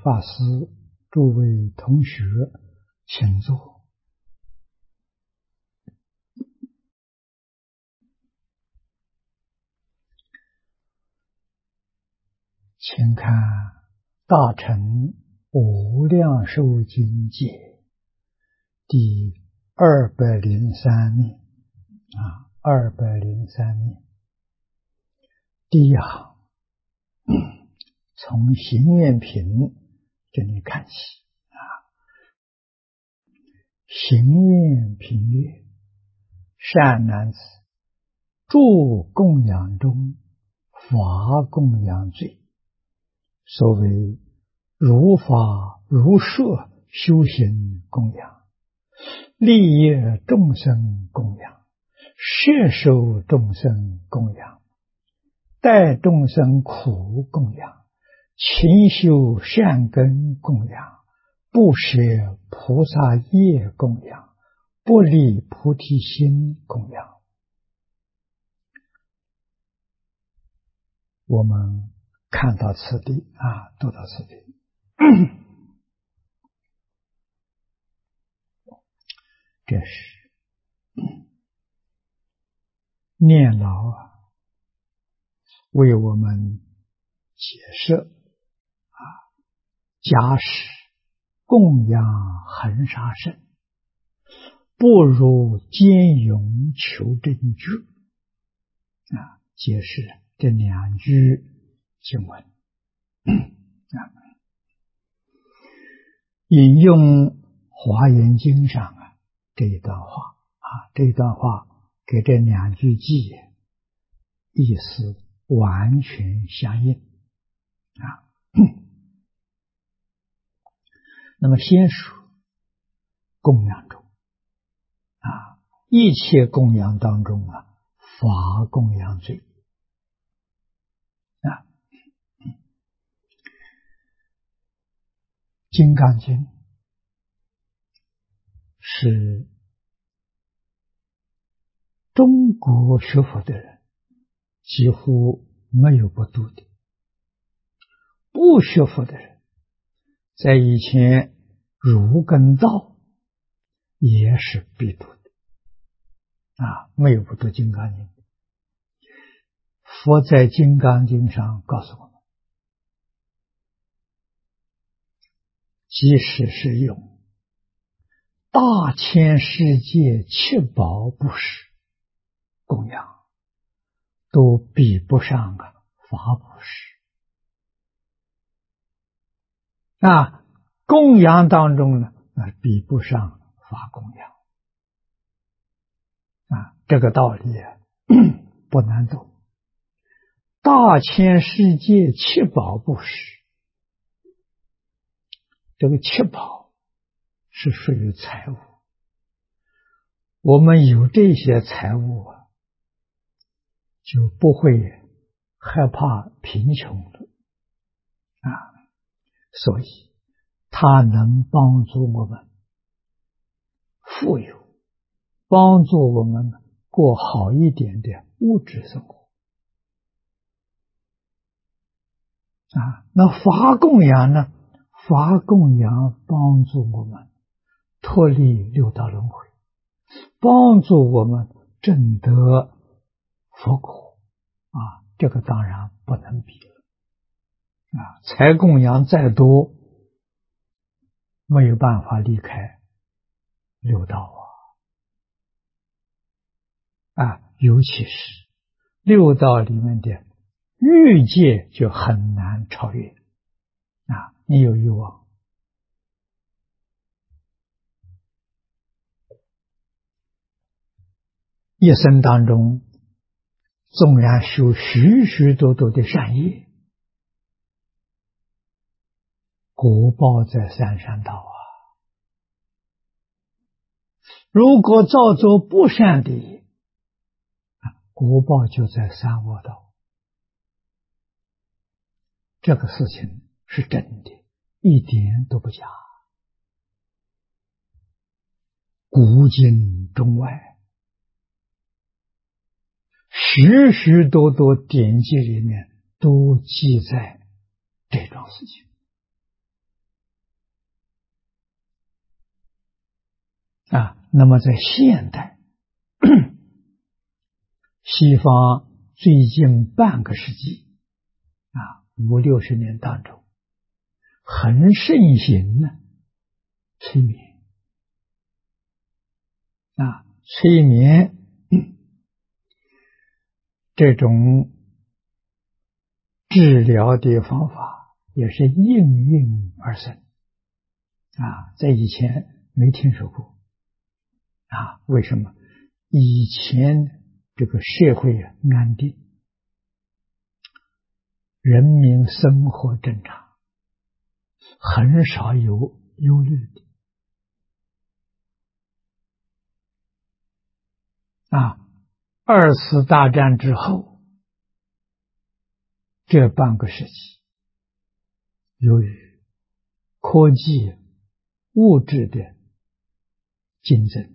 法师、诸位同学，请坐。请看《大乘无量寿经解》第203面203面第一行，从行愿品这里看起行愿品曰：善男子，诸供养中，法供养最。所谓如法如舍修行供养，利益众生供养，摄受众生供养，待众生苦供养，勤修善根供养，不舍菩萨业供养，不离菩提心供养。我们看到此地读到此地，这是念老为我们解释假使供养恒沙圣，不如兼容求真句解释这两句经文。引用华严经上这一段话这一段话给这两句偈意思完全相应那么先说供养中一切供养当中法供养最金刚经是中国学佛的人几乎没有不读的，不学佛的人在以前儒跟道也是必读的没有不读金刚经。佛在金刚经上告诉我们，即使是用大千世界七宝布施供养，都比不上法布施供养当中呢比不上法供养这个道理不难懂。大千世界七宝布施，这个七宝是属于财物，我们有这些财物就不会害怕贫穷了所以它能帮助我们富有，帮助我们过好一点的物质生活那法供养呢？法供养帮助我们脱离六道轮回，帮助我们证得佛果这个当然不能比了财供养再多，没有办法离开六道尤其是六道里面的欲界就很难超越你有欲望，一生当中纵然修许许多多的善业，果报在三善道如果造作不善的业，果报就在三恶道。这个事情是真的，一点都不假。古今中外，许许多多典籍里面都记载这桩事情那么在现代西方最近半个世纪50、60年当中，很盛行呢催眠催眠这种治疗的方法也是应运而生在以前没听说过为什么？以前这个社会安定，人民生活正常，很少有忧虑的二次大战之后，这半个世纪，由于科技物质的竞争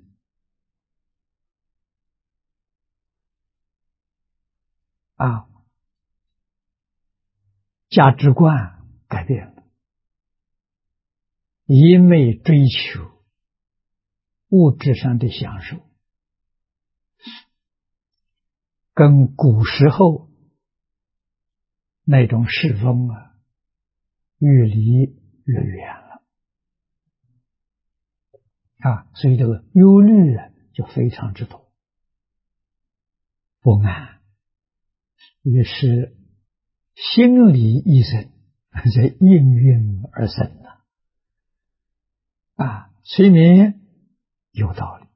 价值观改变了，一味追求物质上的享受，跟古时候那种世风越离越远了所以这个忧虑就非常之多，不安，于是心理医生在应运而生催眠有道理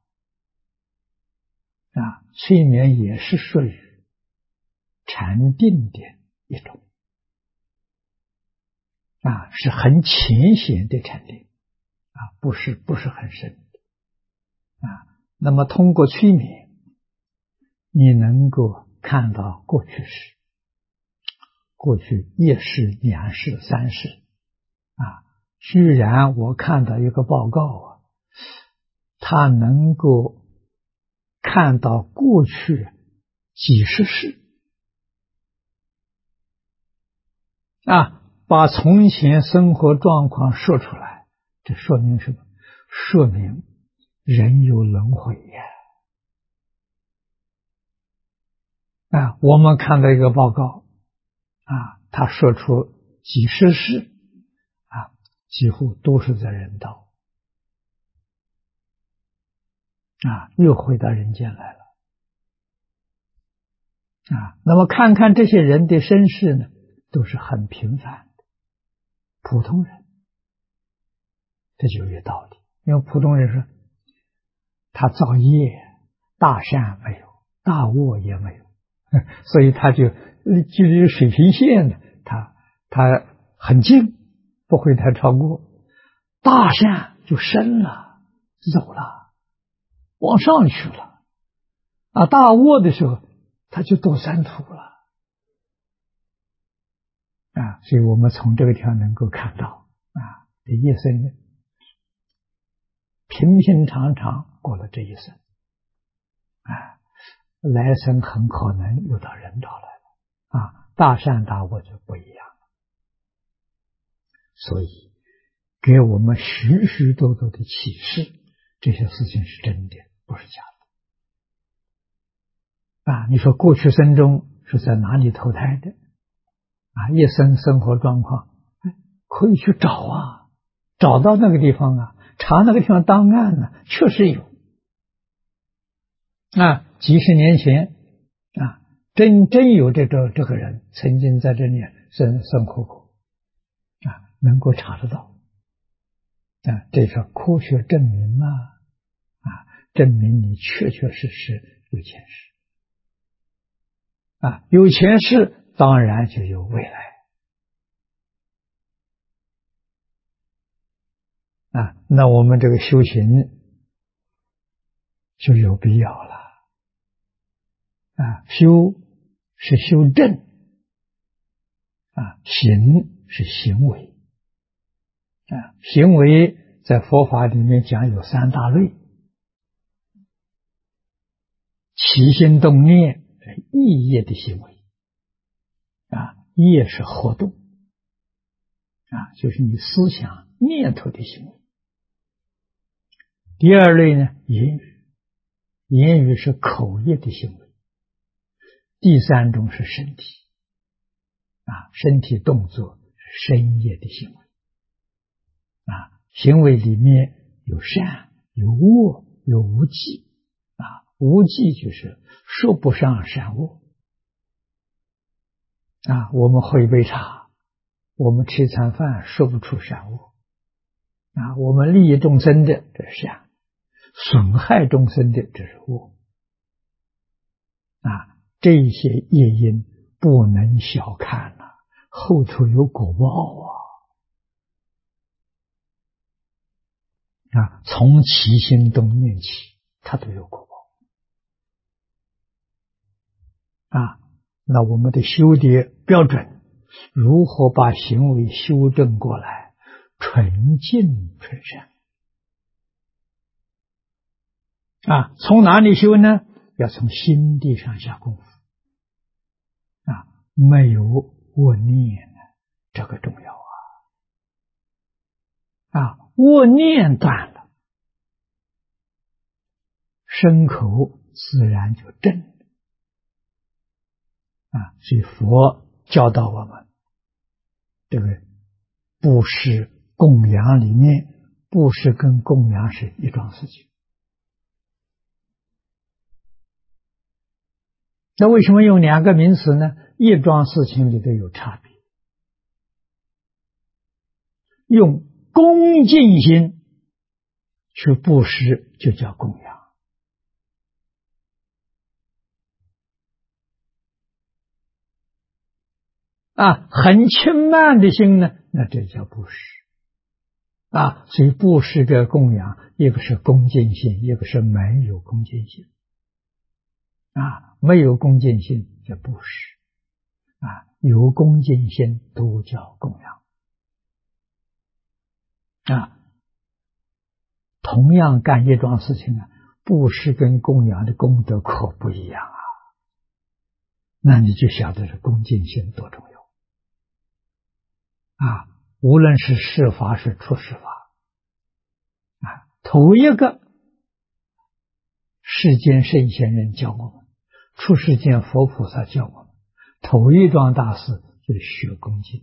催眠也是属于禅定的一种是很浅显的禅定不是很深那么通过催眠，你能够看到过去式、过去一世、两世、三世居然我看到一个报告它能够看到过去几十世把从前生活状况说出来，这说明什么？说明人有轮回我们看到一个报告他说出几十世几乎都是在人道又回到人间来了那么看看这些人的身世呢，都是很平凡的普通人，这就有道理。因为普通人说他造业大善没有，大恶也没有，所以他就距离水平线呢，他很近，不会太超过。大善就深了，走了，往上去了大恶的时候他就堕三途了所以我们从这个地方能够看到这一生平平常常过了这一生来生很可能又到人道来了大善大恶就不一样了。所以给我们许许多多的启示，这些事情是真的，不是假的你说过去生中是在哪里投胎的一生生活状况可以去找找到那个地方查那个地方档案确实有几十年前真有这个人曾经在这里生活过能够查得到这是科学证明证明你确确实实有前世有前世当然就有未来那我们这个修行就有必要了修是修正行是行为行为在佛法里面讲有三大类，起心动念意业的行为业是活动就是你思想念头的行为第二类呢，言语，言语是口业的行为。第三种是身体，身体动作是身业的行为。行为里面有善，有恶，有无记。无记就是说不上善恶。我们喝一杯茶，我们吃一餐饭，说不出善恶。我们利益众生的这是善，损害众生的这是恶。这些业因不能小看后头有果报从起心动念起，它都有果报。那我们的修的标准，如何把行为修正过来，纯净纯善？从哪里修呢？要从心地上下功夫。没有恶念这个重要恶念断了，身口自然就正了。所以佛教导我们，这个布施供养里面，布施跟供养是一桩事情。那为什么用两个名词呢？一桩事情里头有差别。用恭敬心去布施就叫供养。很轻慢的心呢，那这叫布施。所以布施跟供养，一个是恭敬心，一个是没有恭敬心。没有恭敬心叫布施，有恭敬心都叫供养。同样干一桩事情布施跟供养的功德可不一样那你就晓得是恭敬心多重要无论是事法是出世法头一个世间圣贤人教我们，出世间佛菩萨教我们，头一桩大事就是学恭敬。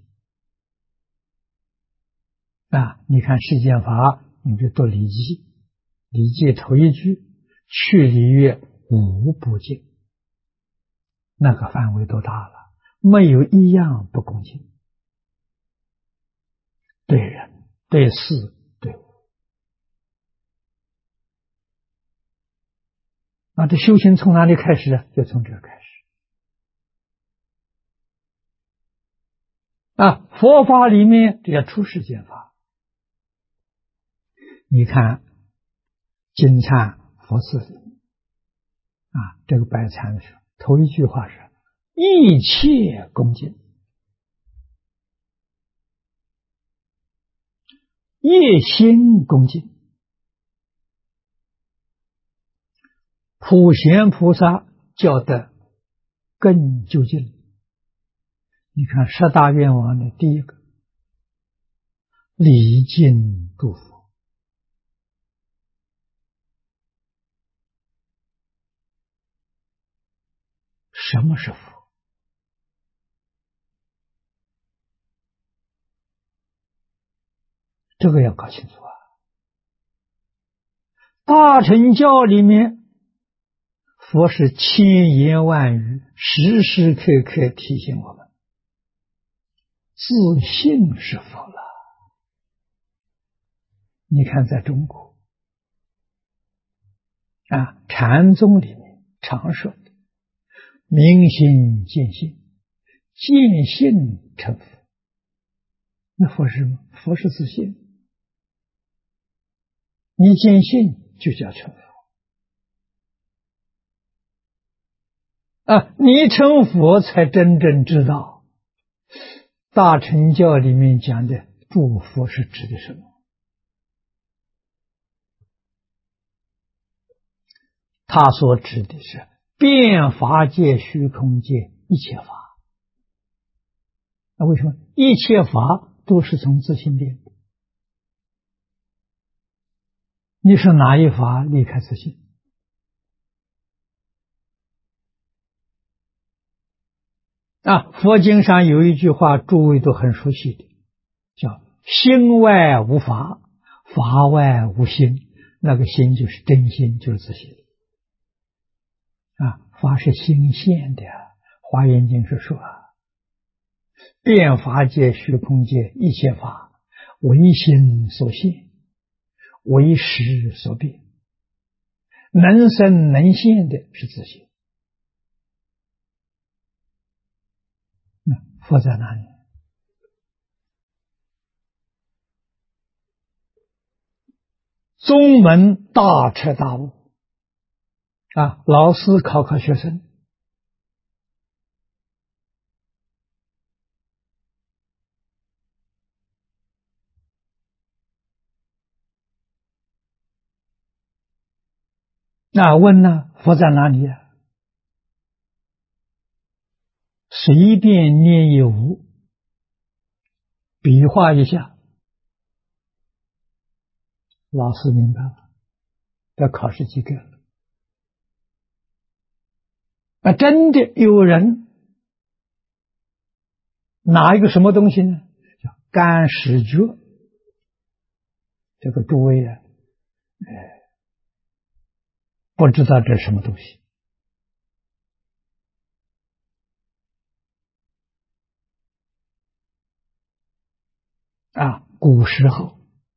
你看世间法，你就读礼记，礼记头一句，去礼乐无不敬，那个范围都大了，没有一样不恭敬，对人对事对物。这修行从哪里开始就从这开始。佛法里面这叫出世间法。你看金忏佛寺里面这个拜忏的时候，头一句话是一切恭敬，业心恭敬。普贤菩萨教的更究竟。你看十大愿望的第一个，礼敬诸佛。什么是佛？这个要搞清楚大乘教里面，佛是千言万语，时时刻刻提醒我们，自信是佛了。你看在中国禅宗里面常说的明心见性，见性成佛。那佛是什么？佛是自信。你见性就叫成佛你成佛才真正知道大乘教里面讲的诸佛是指的什么。他所指的是遍法界虚空界一切法。那为什么一切法都是从自性变的？ 你是哪一法离开自信？佛经上有一句话，诸位都很熟悉的，叫心外无法，法外无心。那个心就是真心，就是自信。法是心现的，华严经是说，遍法界、虚空界一切法，唯心所现，唯识所变，能生能现的是自信。佛在哪里？宗门大彻大悟老师考学生，问呢，佛在哪里随便念一无，比划一下，老师明白了，要考试及格了。真的有人拿一个什么东西呢？叫干石觉。这个诸位不知道这是什么东西古时候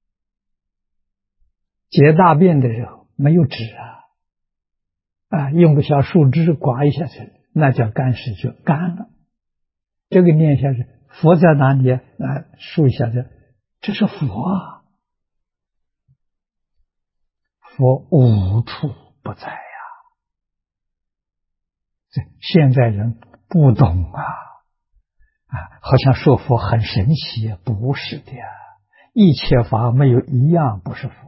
解大便的时候没有纸用不下树枝刮一下去，那叫干石觉，干了。这个念下去，佛在哪里竖一下这是佛佛无处不在这现在人不懂好像说佛很神奇不是的一切法没有一样不是佛。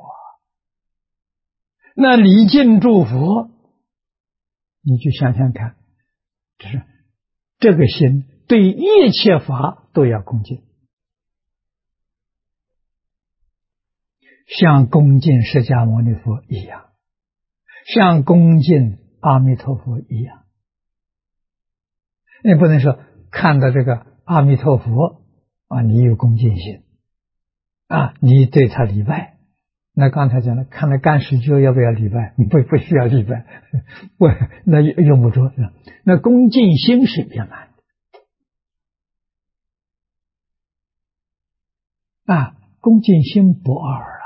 那礼敬诸佛，你去想想看，就是这个心对一切法都要恭敬，像恭敬释迦牟尼佛一样，像恭敬阿弥陀佛一样。你不能说看到这个阿弥陀佛你有恭敬心你对他礼拜。那刚才讲了，看了干石觉要不要礼拜？不需要礼拜，那用不着。那恭敬心是圆满的恭敬心不二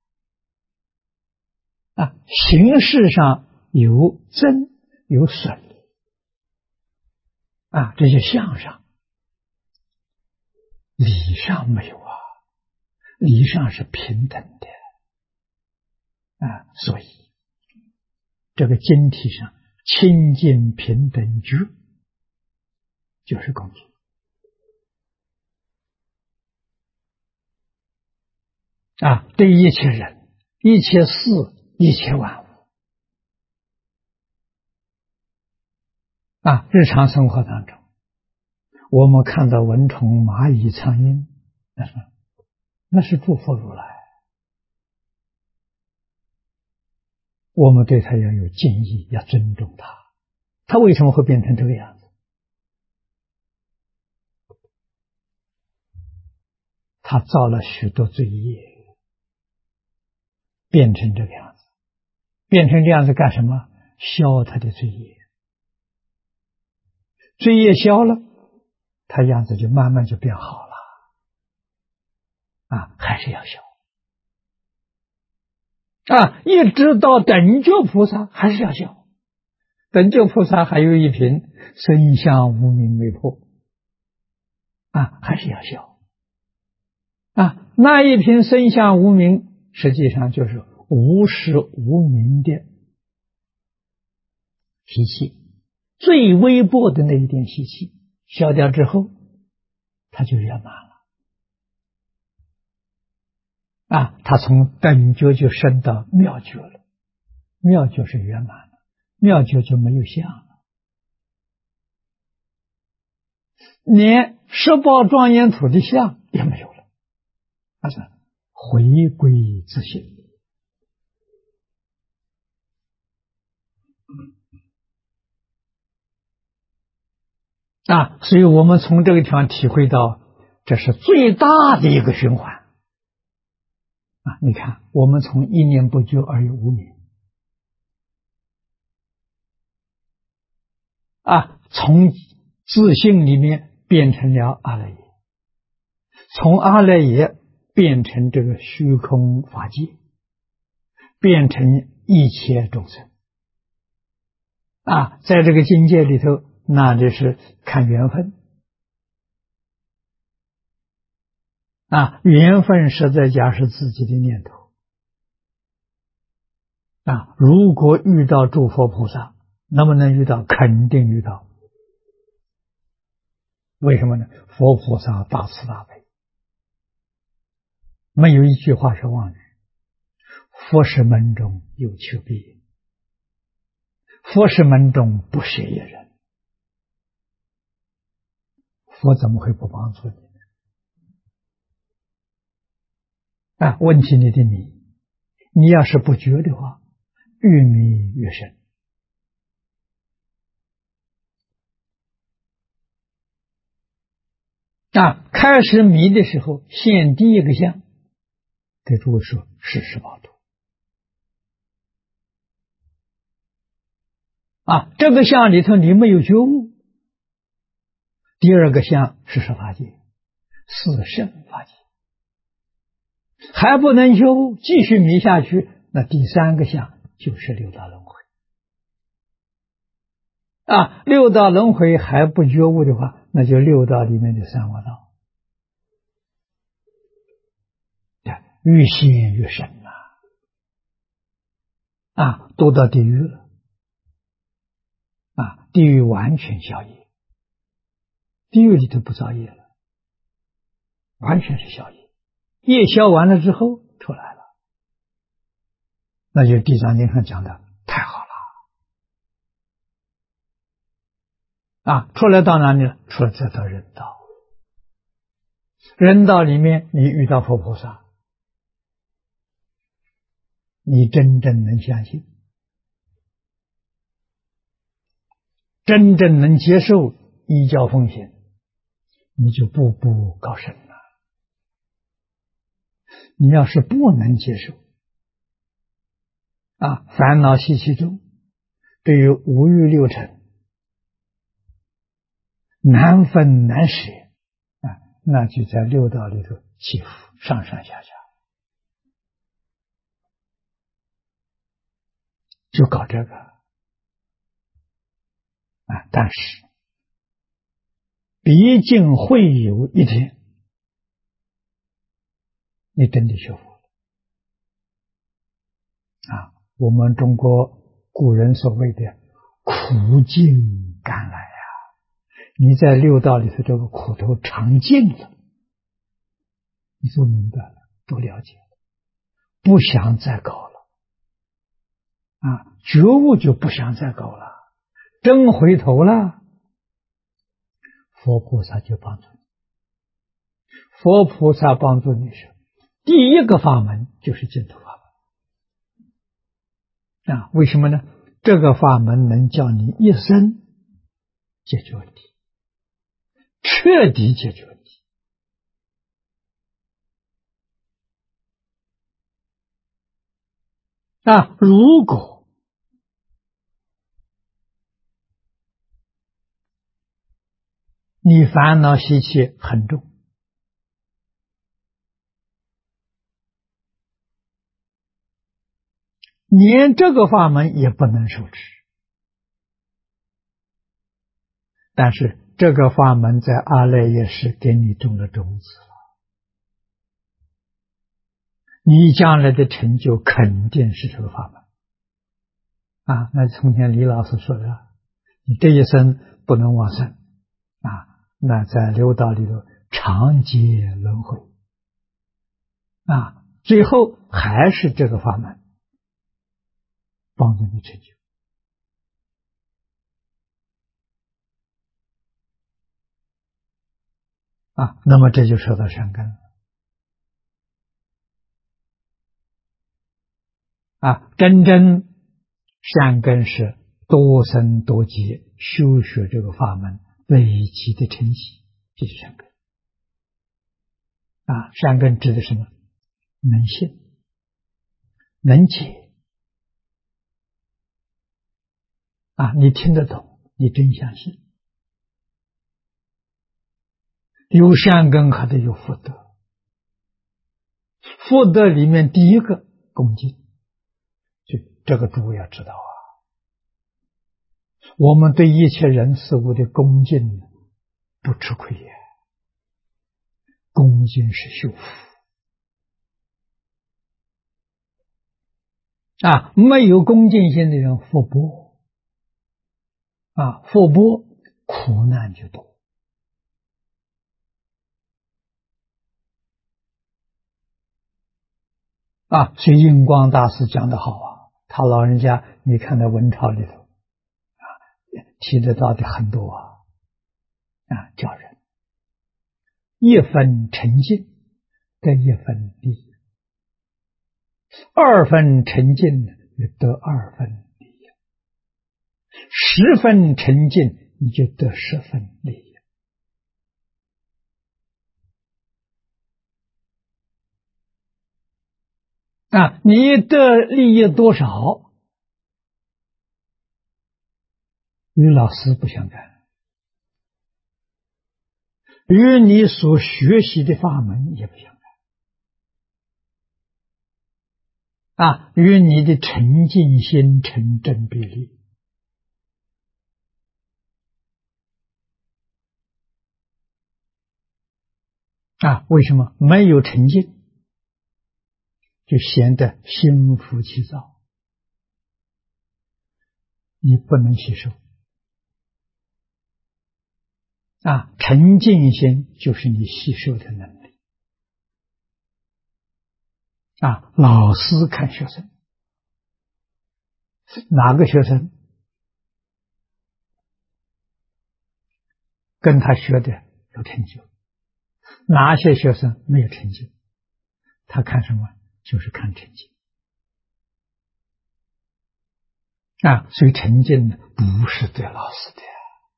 形式上有增有损这些相上，理上没有理上是平等的所以这个经体上清净平等觉就是恭敬对一切人、一切事、一切万物日常生活当中，我们看到蚊虫、蚂蚁、苍蝇，那是诸佛如来，我们对他要有敬意，要尊重他。他为什么会变成这个样子？他造了许多罪业，变成这个样子。变成这样子干什么？消他的罪业。罪业消了，他样子就慢慢就变好了还是要消一直到等觉菩萨还是要消。等觉菩萨还有一品身相无明未破还是要消那一品身相无明实际上就是无始无明的习气，最微薄的那一点习气消掉之后，它就圆满了他从等觉就升到妙觉了，妙觉是圆满了，妙觉就没有相了，连十宝庄严土的相也没有了，回归自性所以我们从这个地方体会到，这是最大的一个循环。你看，我们从一念不觉而有无明，从自性里面变成了阿赖耶，从阿赖耶变成这个虚空法界，变成一切众生。在这个境界里头，那就是看缘分。缘分实在讲是自己的念头。如果遇到诸佛菩萨，能不能遇到？肯定遇到。为什么呢？佛菩萨大慈大悲，没有一句话是妄语。佛是门中有求必应，佛是门中不舍一人，佛怎么会不帮助你呢？问起你的迷，你要是不觉的话，越迷越深。开始迷的时候，现第一个相，给诸位说是十八度。这个相里头你没有觉悟，第二个相是十法界，四圣法界，还不能觉悟，继续迷下去，那第三个相就是六道轮回。六道轮回还不觉悟的话，那就六道里面的三恶道，越陷越深都到地狱了。地狱完全消业，地狱里头不造业了，完全是消业，业消完了之后出来了，那就地藏经上讲的太好了。出来到哪里了？出来再到人道。人道里面你遇到佛菩萨，你真正能相信，真正能接受，依教奉行，你就步步高升了。你要是不能接受烦恼习气中，对于五欲六尘难分难舍那就在六道里头起伏，上上下下，就搞这个但是毕竟会有一天你真的学佛了我们中国古人所谓的苦尽甘来你在六道里头这个苦头尝尽了，你就明白了，都了解了，不想再搞了觉悟就不想再搞了，真回头了，佛菩萨就帮助你。佛菩萨帮助你时，第一个法门就是净土法门为什么呢？这个法门能叫你一生解决问题，彻底解决问题如果你烦恼习气很重，连这个法门也不能受持，但是这个法门在阿赖耶识给你种了种子了，你将来的成就肯定是这个法门那从前李老师说的，你这一生不能往生那在六道里头长劫轮回最后还是这个法门帮助你成就那么这就说到善根了真正善根是多生多劫修学这个法门累积的成绩，这是善根。善根指的什么？能信，能解。你听得懂，你真相信。有善根还得有福德，福德里面第一个恭敬，这个诸位要知道我们对一切人事物的恭敬不吃亏也，恭敬是修福。没有恭敬心的人福薄，福薄苦难就多。所以印光大师讲得好他老人家你看在文钞里头提得到的很多叫人一分沉静得一分利益，二分沉静得二分利益，十分沉静你就得十分利益。你的利益多少与老师不相干，与你所学习的法门也不相干，与你的沉静心成正比例。为什么？没有沉静就显得心浮气躁，你不能吸收。沉静心就是你吸收的能力。老师看学生，哪个学生跟他学的有成就，哪些学生没有成就，他看什么？就是看成就。所以成就呢，不是对老师的。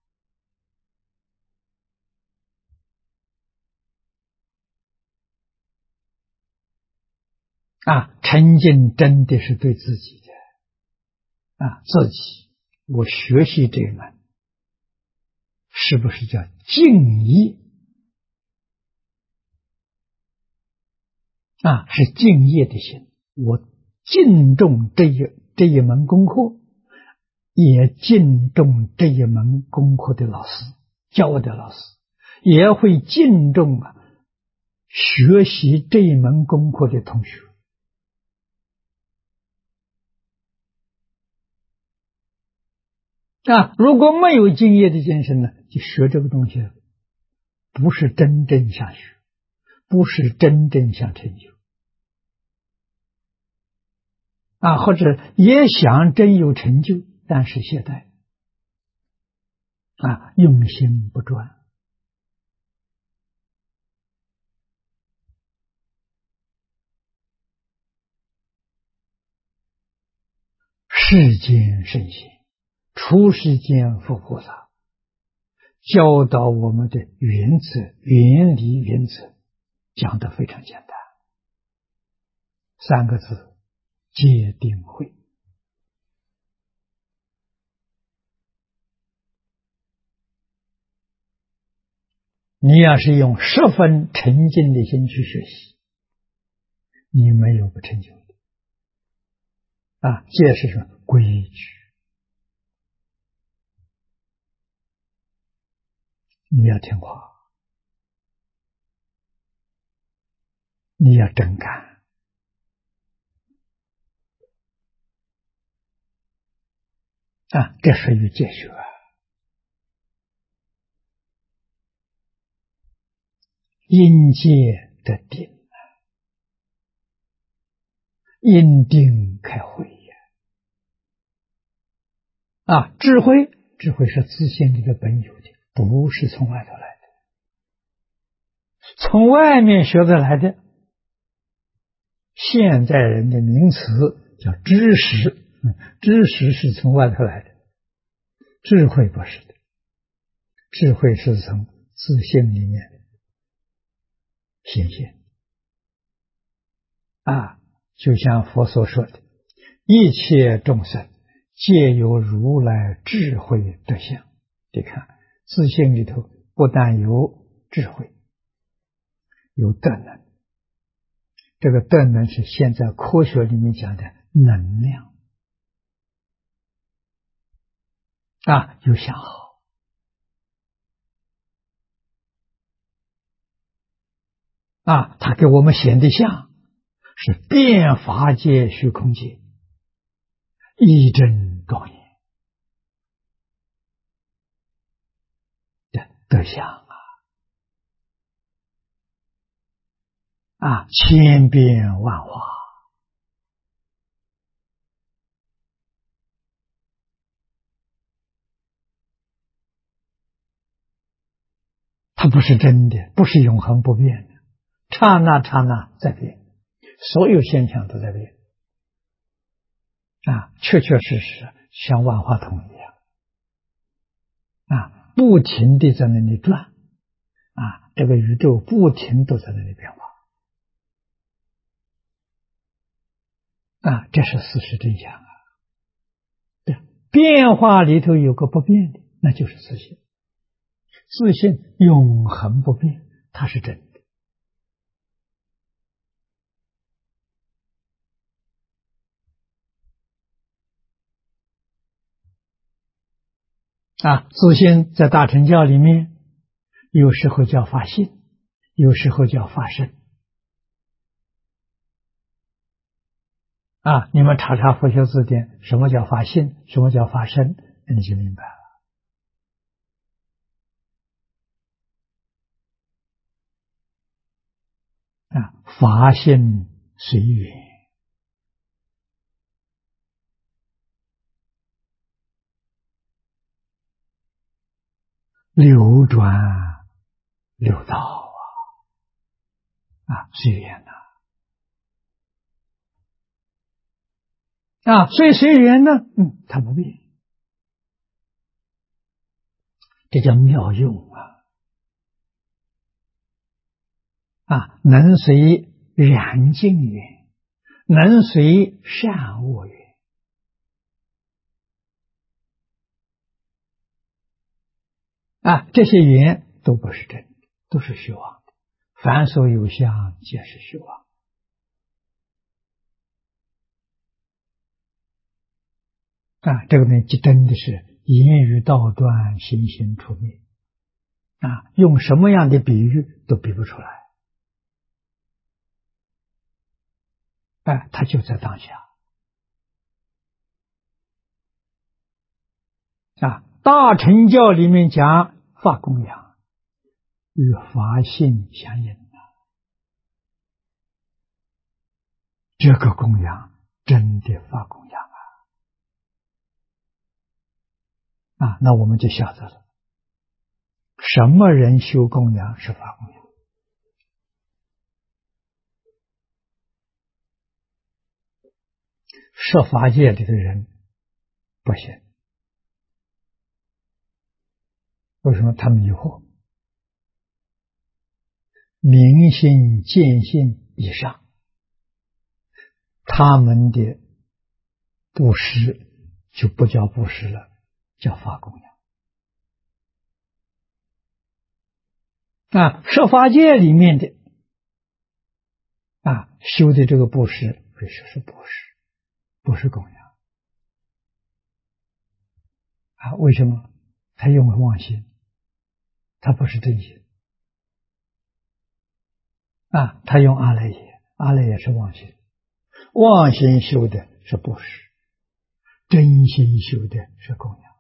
沉静真的是对自己的自己，我学习这一门是不是叫敬意是敬业的心，我敬重这一门功课，也敬重这一门功课的老师，教我的老师，也会敬重学习这一门功课的同学。如果没有敬业的精神呢，就学这个东西不是真正想学，不是真正想成就或者也想真有成就，但是懈怠用心不专。世间圣贤，出世间佛菩萨教导我们的原则、原理、原则讲得非常简单，3个字：戒定慧。你要是用10分沉静的心去学习，你没有不成就的戒是什么？规矩。你要听话，你要真干这属于戒学因戒得定因定开慧智慧是自性里的本有的，不是从外头来的。从外面学得来的，现在人的名词叫知识，知识是从外头来的智慧不是的，智慧是从自性里面显现就像佛所说的，一切众生皆有如来智慧德相。你看，自性里头不但有智慧，有德能，这个德能是现在科学里面讲的能量有相好他给我们显的相是遍法界虚空界一真庄严的德相千变万化，它不是真的，不是永恒不变的，刹那刹那在变，所有现象都在变确确实实像万花筒一样不停地在那里转这个宇宙不停都在那里变化这是事实真相对，变化里头有个不变的，那就是自性，自性永恒不变，它是真的自性在大乘教里面有时候叫法性，有时候叫法身你们查查佛学字典，什么叫法性，什么叫法身，你就明白了法性随缘，流转六道随缘所以随缘呢它不变，这叫妙用能随染净缘，能随善恶缘这些缘都不是真的，都是虚妄的，凡所有相皆是虚妄这个呢真的是言语道断，行行出灭用什么样的比喻都比不出来它就在当下大乘教里面讲法供养与法性相应这个供养真的法供养那我们就晓得了，什么人修供养是法供养设法界里的人不行，为什么？他迷惑，明心见性以上，他们的布施就不叫布施了，叫法供养设法界里面的修的这个布施可以说是布施，不是供养为什么？他用了妄心，他不是真心他用阿赖耶，阿赖耶是妄心，妄心修的是布施，真心修的是供养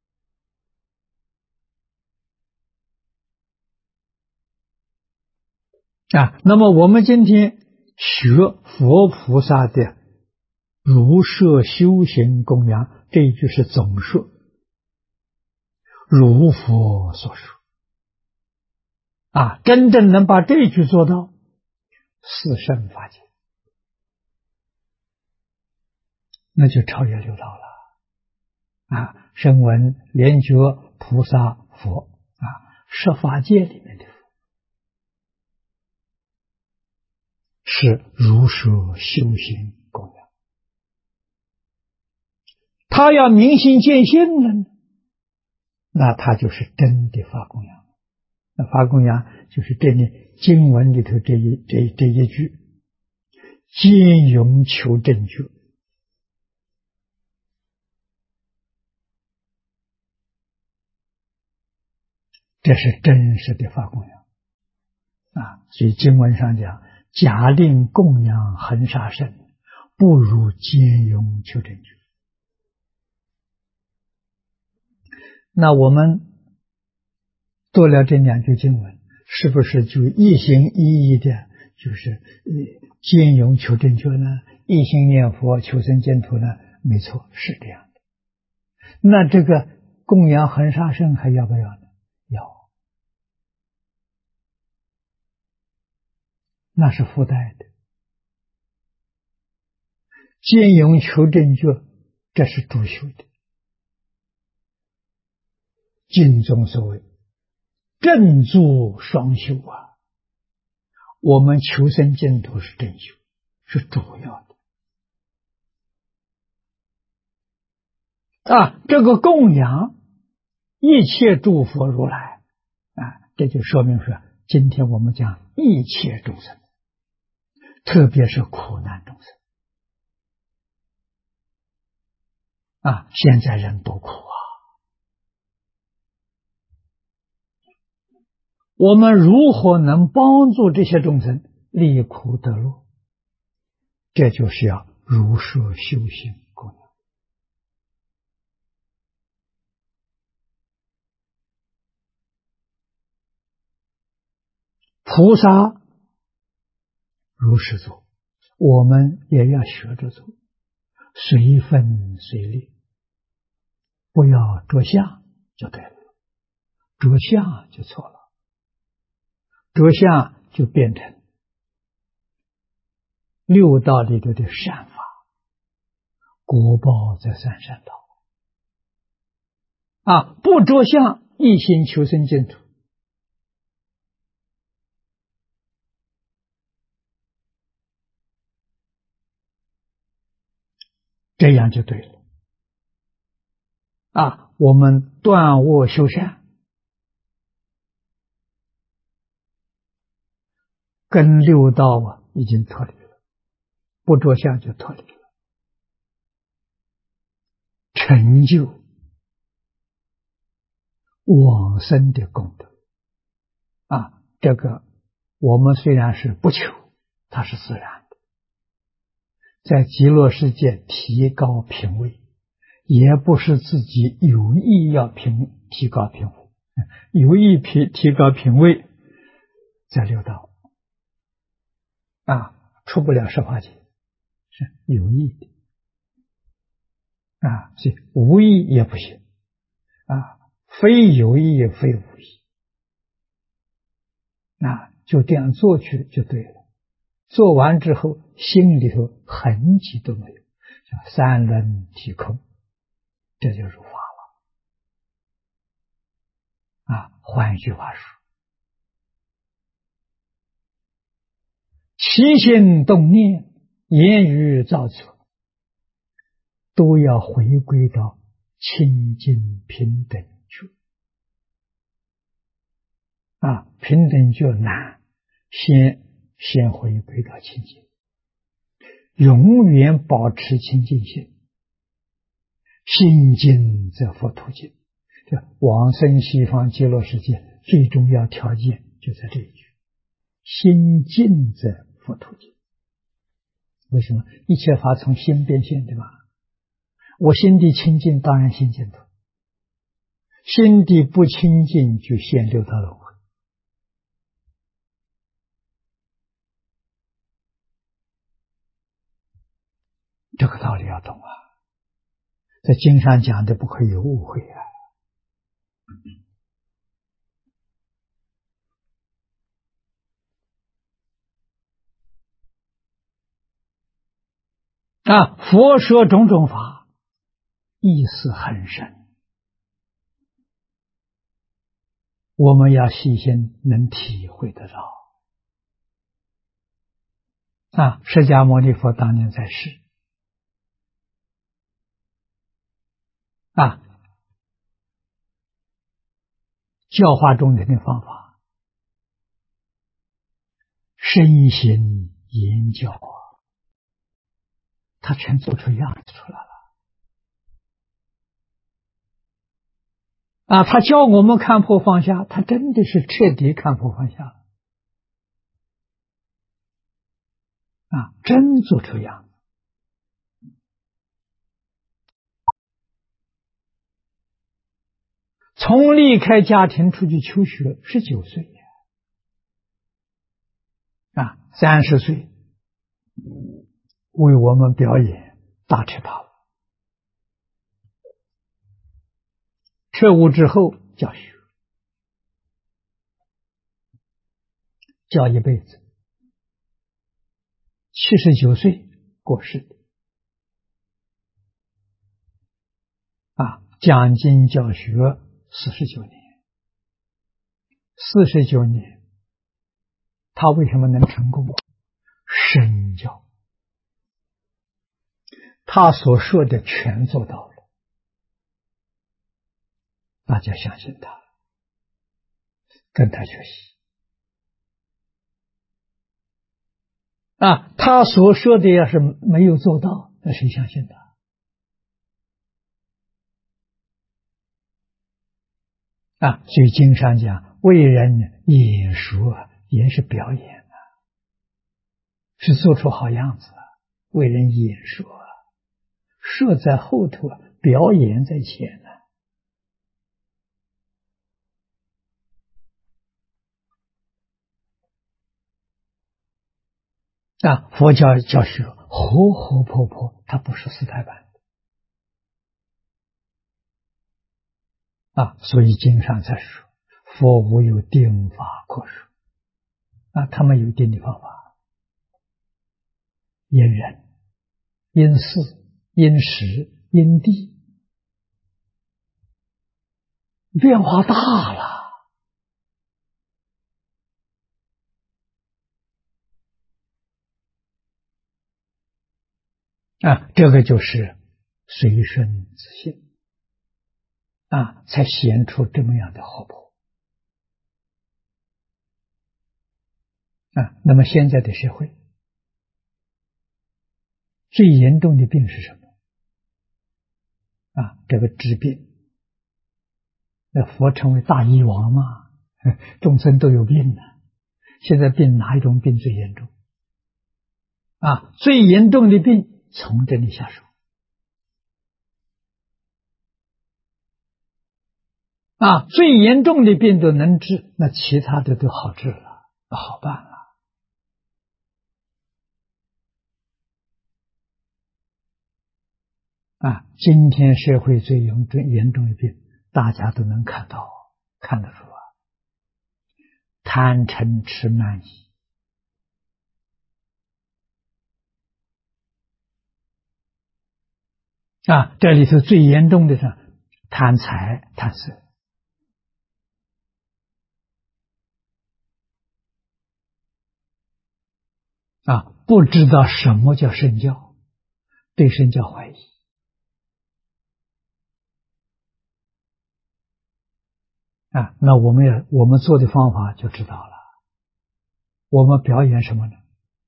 那么我们今天学佛菩萨的如摄修行供养，这一句是总说，如佛所说真正能把这一句做到，四圣法界，那就超越六道了声闻、缘觉、菩萨、佛十法界里面的佛，是如实修行供养。他要明心见性了，那他就是真的发供养。那发供养就是这里经文里头这一句：兼勇求正觉。这是真实的发供养所以经文上讲，假令供养恒沙圣，不如兼勇求正觉。那我们读了这两句经文，是不是就一心一意的，就是兼勇求正觉呢？一心念佛求生净土呢？没错，是这样的。那这个供养恒沙圣还要不要呢？要，那是附带的。兼勇求正觉，这是主修的。经中所谓正住双修我们求生净土是正修，是主要的这个供养一切诸佛如来这就说明说，今天我们讲一切众生，特别是苦难众生现在人多苦我们如何能帮助这些众生离苦得乐？这就是要如实修行供养。菩萨如实做，我们也要学着做，随分随力，不要着相就对了，着相就错了，着相就变成六道里头的善法，果报则三善道不着相，一心求生净土，这样就对了我们断恶修善，跟六道已经脱离了，不着相就脱离了，成就往生的功德这个我们虽然是不求，它是自然的，在极乐世界提高品位，也不是自己有意要提高品位，有意提高品位，在六道出不了十法界，是有意的所以无意也不行非有意非无意就这样做去就对了。做完之后心里头痕迹都没有，叫三轮体空，这就入法了换一句话说，起心动念言语造作都要回归到清净平等觉平等觉难，先回归到清净，永远保持清净心，心净则佛土净。这往生西方极乐世界最重要条件就在这一句，心净则佛土净。为什么？一切法从心变现，对吧？我心地清净，当然心净土；心地不清净，就现六道轮回。这个道理要懂在经上讲的不可以有误会佛说种种法， 意思很深，我们要细心能体会得到。释迦牟尼佛当年在世，教化众人的方法，身心言教他全做出样子出来了。他教我们看破放下，他真的是彻底看破放下了。真做出样子。从离开家庭出去求学19岁，30岁为我们表演大彻大悟，彻悟之后教学，教一辈子，79岁过世的。讲经教学49年，49年，他为什么能成功？身教，他所说的全做到了，大家相信他，跟他学习。他所说的要是没有做到，那谁相信他？所以经上讲，为人演说，演是表演是做出好样子为人演说说在后头表演在前佛教教学活活泼泼，它不是四台版所以经上才说佛无有定法可说他们有定的方法，因人因事因时因地变化大了这个就是随顺自性才显出这么样的活泼那么现在的社会最严重的病是什么这个治病，那佛称为大医王嘛，众生都有病的，现在病哪一种病最严重最严重的病从这里下手最严重的病都能治，那其他的都好治了，好办了今天社会最严重的病，大家都能看到，看得出贪嗔痴慢疑这里头最严重的是贪财贪色不知道什么叫身教，对身教怀疑那我们做的方法就知道了，我们表演什么呢？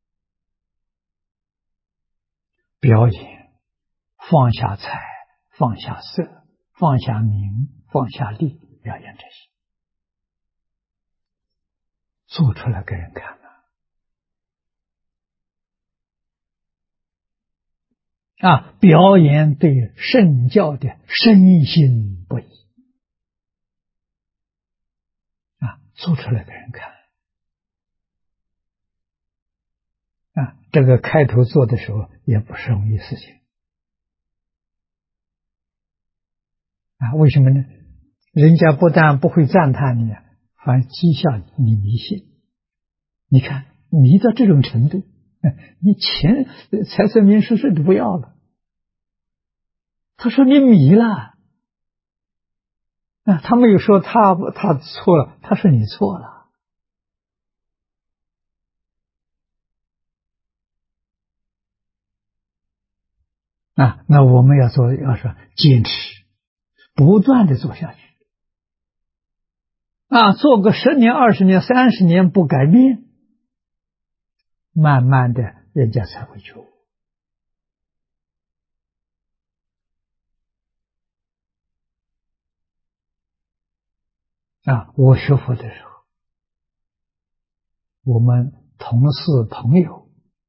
表演放下财，放下色，放下名，放下利，表演这些，做出来给人看表演对圣教的深信不疑做出来给人看这个开头做的时候也不是容易事情为什么呢？人家不但不会赞叹你反而讥笑你迷信。你看迷到这种程度，你钱财色名食睡都不要了， 他说你迷了。他没有说他错了，他说你错了。那我们要说坚持，不断的做下去。做个10年、20年、30年不改变，慢慢的人家才会觉悟。我学佛的时候，我们同事朋友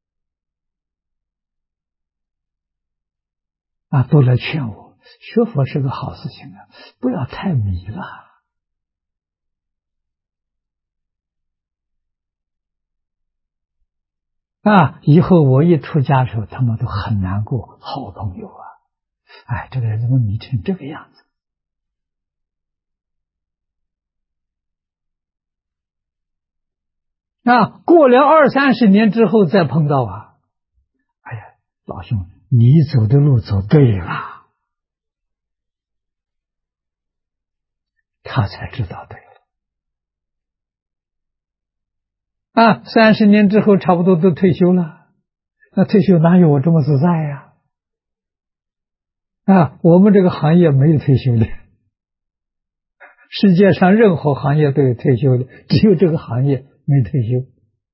都来劝我，学佛是个好事情不要太迷了。以后我一出家的时候，他们都很难过，好朋友这个人怎么迷成这个样子？过了20-30年之后再碰到哎呀，老兄，你走的路走对了，他才知道对了。30年之后差不多都退休了，那退休哪有我这么自在呀？我们这个行业没有退休的，世界上任何行业都有退休的，只有这个行业没退休。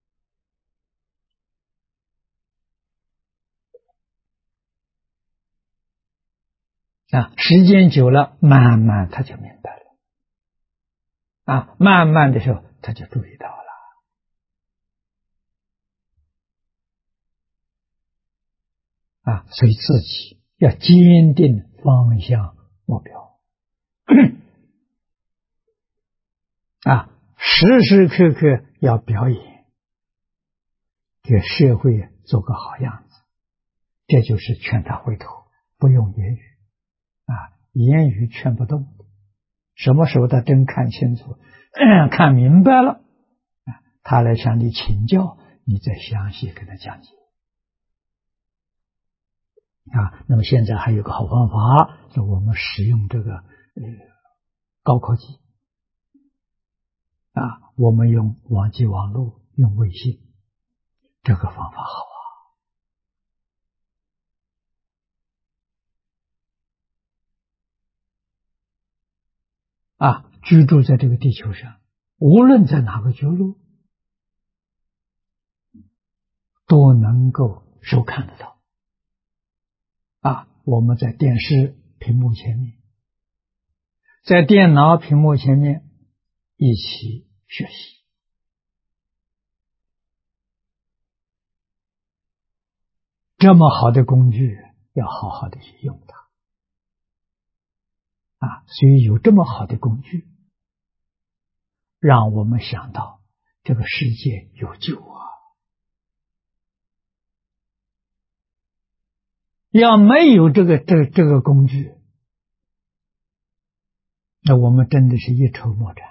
时间久了，慢慢他就明白了。慢慢的时候他就注意到了。所以自己要坚定方向目标。时时刻刻要表演，给社会做个好样子，这就是劝他回头，不用言语。言语劝不动，什么时候他真看清楚看明白了，他来向你请教，你再详细给他讲解。那么现在还有个好方法，就我们使用这个高科技我们用网际网络，用微信，这个方法好居住在这个地球上，无论在哪个角落，都能够收看得到。我们在电视屏幕前面，在电脑屏幕前面一起学习。这么好的工具，要好好的去用它。所以有这么好的工具，让我们想到这个世界有救要没有这个工具，那我们真的是一筹莫展。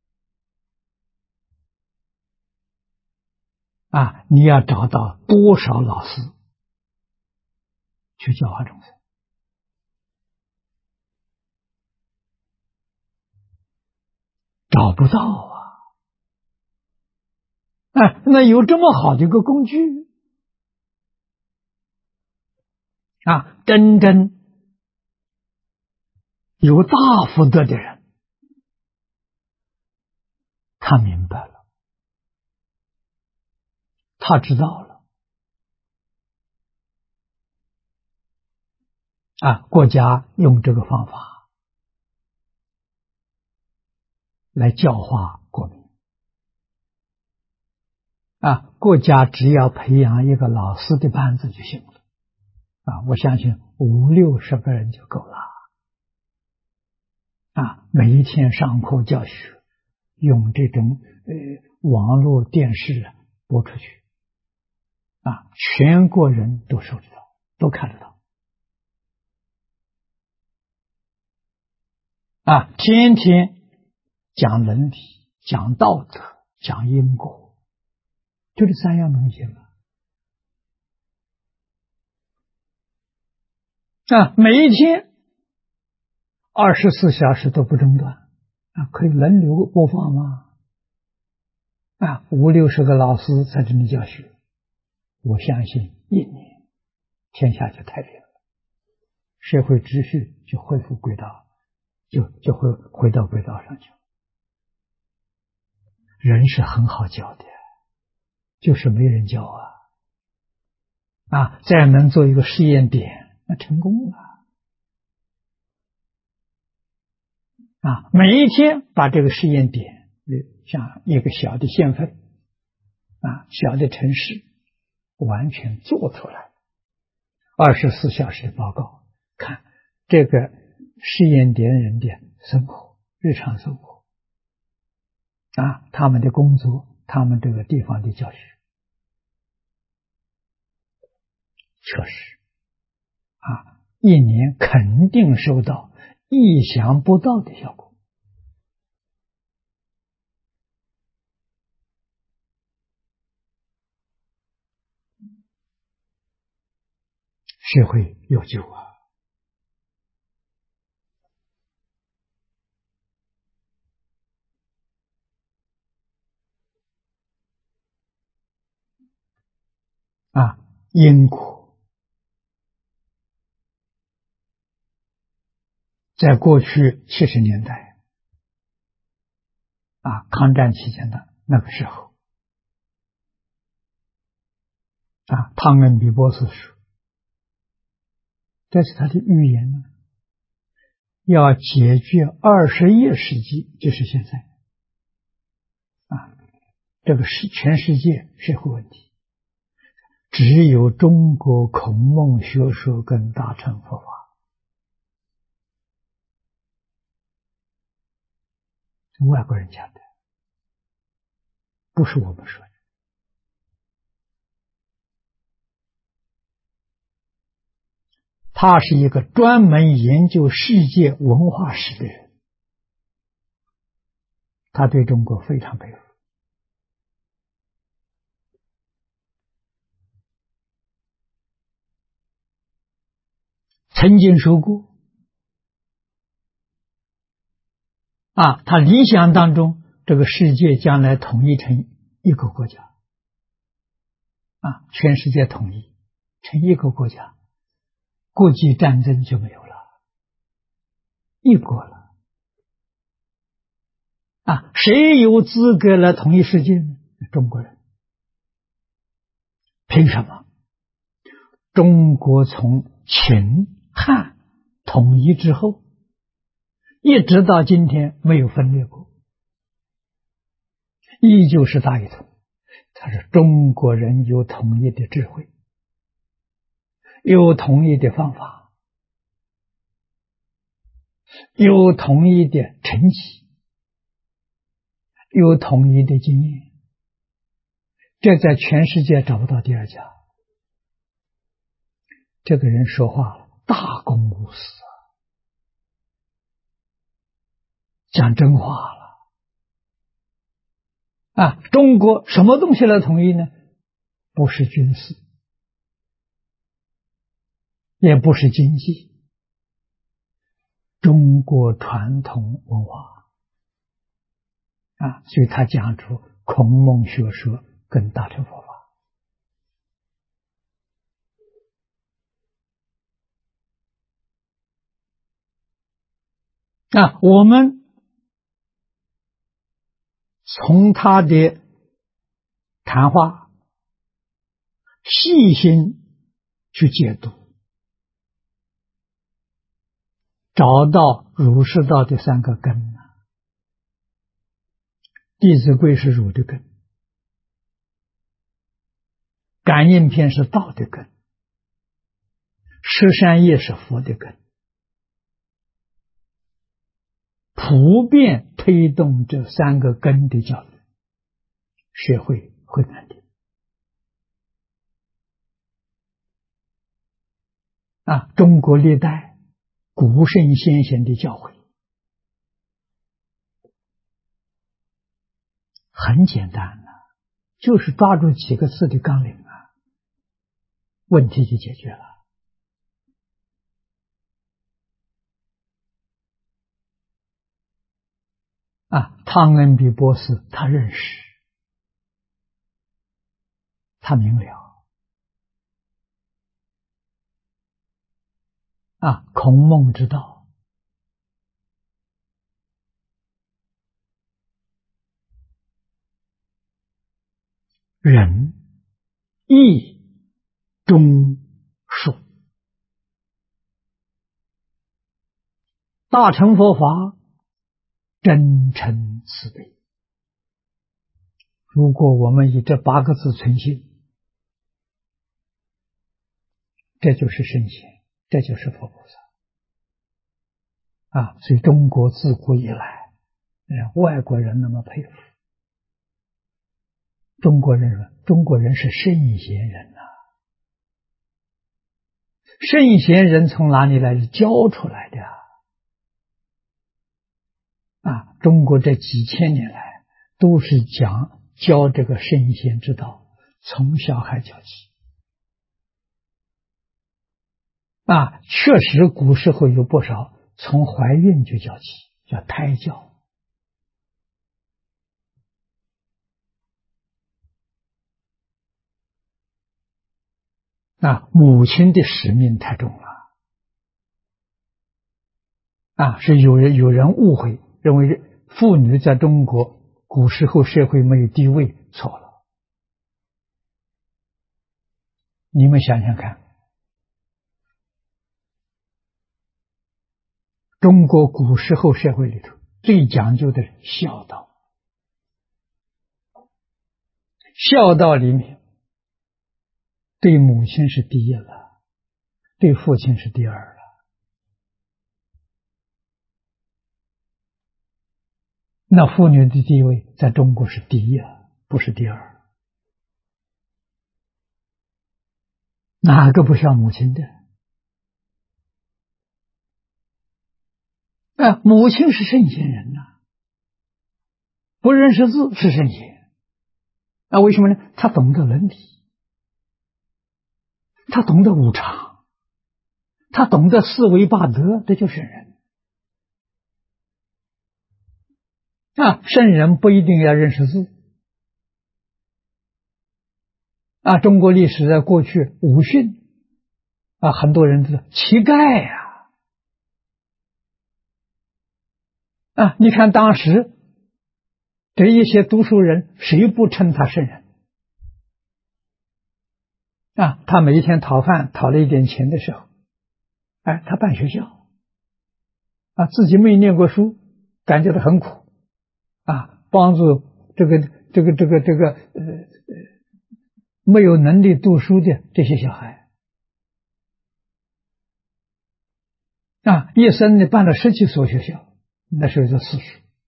你要找到多少老师去教化众生？找不到那有这么好的一个工具真正有大福德的人，他明白了，他知道了国家用这个方法来教化国民国家只要培养一个老师的班子就行了我相信50-60个人就够了每一天上课教学，用这种网络电视播出去全国人都收得到，都看得到天天讲伦理，讲道德，讲因果，就这3样东西了每一天 24小时都不中断啊，可以轮流播放吗？啊，50-60个老师在这里教学，我相信1年天下就太平了，社会秩序就恢复轨道，就会回到轨道上去。人是很好教的，就是没人教啊！再能做一个试验点，那成功了啊！每一天把这个试验点像一个小的县份啊，小的城市完全做出来，24小时的报告，看这个试验点人的生活，日常生活啊，他们的工作，他们这个地方的教学，确实啊，1年肯定收到意想不到的效果。社会有救啊！英国在过去70年代啊，抗战期间的那个时候啊，汤恩比博士说，这是他的预言呢，要解决21世纪，就是现在啊，这个是全世界社会问题，只有中国孔孟学说跟大乘佛法，是外国人讲的，不是我们说的。他是一个专门研究世界文化史的人，他对中国非常佩服。曾经说过啊，他理想当中这个世界将来统一成一个国家啊，全世界统一成一个国家，国际战争就没有了，一国了啊！谁有资格来统一世界呢？中国人。凭什么？中国从秦汉统一之后，一直到今天没有分裂过，依旧是大一统。他是中国人有统一的智慧，有统一的方法，有统一的成绩，有统一的经验，这在全世界找不到第二家。这个人说话大公无私讲真话了啊！中国什么东西来统一呢？不是军事，也不是经济，中国传统文化啊！所以他讲出孔孟学说跟大乘佛法啊，我们从他的谈话细心去解读，找到儒释道的3个根弟子规是儒的根，感应篇是道的根，十善业是佛的根，普遍推动这3个根的教育，社会会安定啊！中国历代古圣先贤的教诲很简单就是抓住几个字的纲领问题就解决了汤恩比博士他认识，他明了。孔孟之道，仁义忠恕，大乘佛法真诚慈悲。如果我们以这8个字存心，这就是圣贤，这就是佛菩萨。所以中国自古以来，外国人那么佩服中国人，中国人是圣贤人圣贤人从哪里来？教出来的中国这几千年来都是教这个圣贤之道，从小孩教起。确实古时候有不少从怀孕就教起，叫胎教。母亲的使命太重了。是有人误会，认为妇女在中国古时候社会没有地位，错了。你们想想看，中国古时候社会里头最讲究的孝道，孝道里面对母亲是第一了，对父亲是第二了。那妇女的地位在中国是第一了，不是第二。哪个不像母亲的？母亲是圣贤人不认识字是圣贤。为什么呢？他懂得伦理，他懂得无常，他懂得四维八德，这就是人。圣人不一定要认识字。中国历史在过去武训很多人都是乞丐你看当时这一些读书人，谁不称他圣人他每一天讨饭讨了一点钱的时候，他办学校自己没念过书，感觉到很苦帮助这个没有能力读书的这些小孩一生呢办了10几所学校，那时候就40。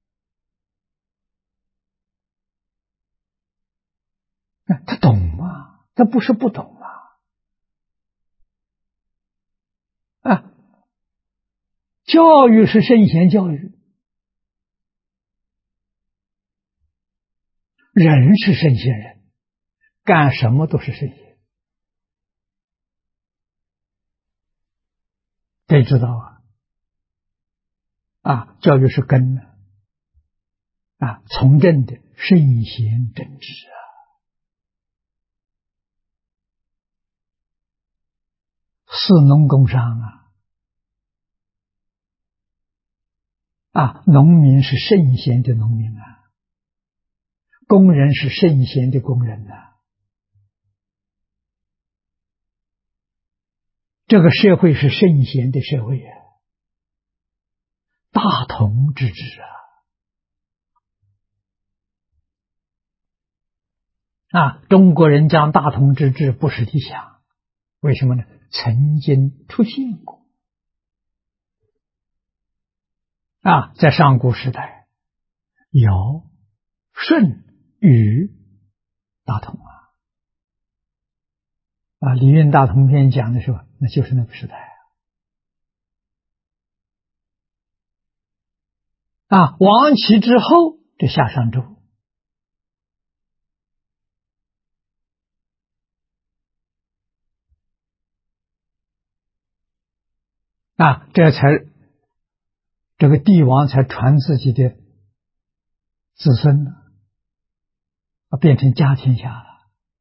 他懂吗？他不是不懂教育是圣贤教育，人是圣贤人，干什么都是圣贤。得知道教育是根从政的圣贤正直士农工商农民是圣贤的农民工人是圣贤的工人这个社会是圣贤的社会大同之治中国人讲大同之治不是理想，为什么呢？曾经出现过在上古时代，尧、舜、禹大同礼运大同篇讲的时候，那就是那个时代王齐之后这夏商周这个帝王才传自己的子孙了，变成家天下了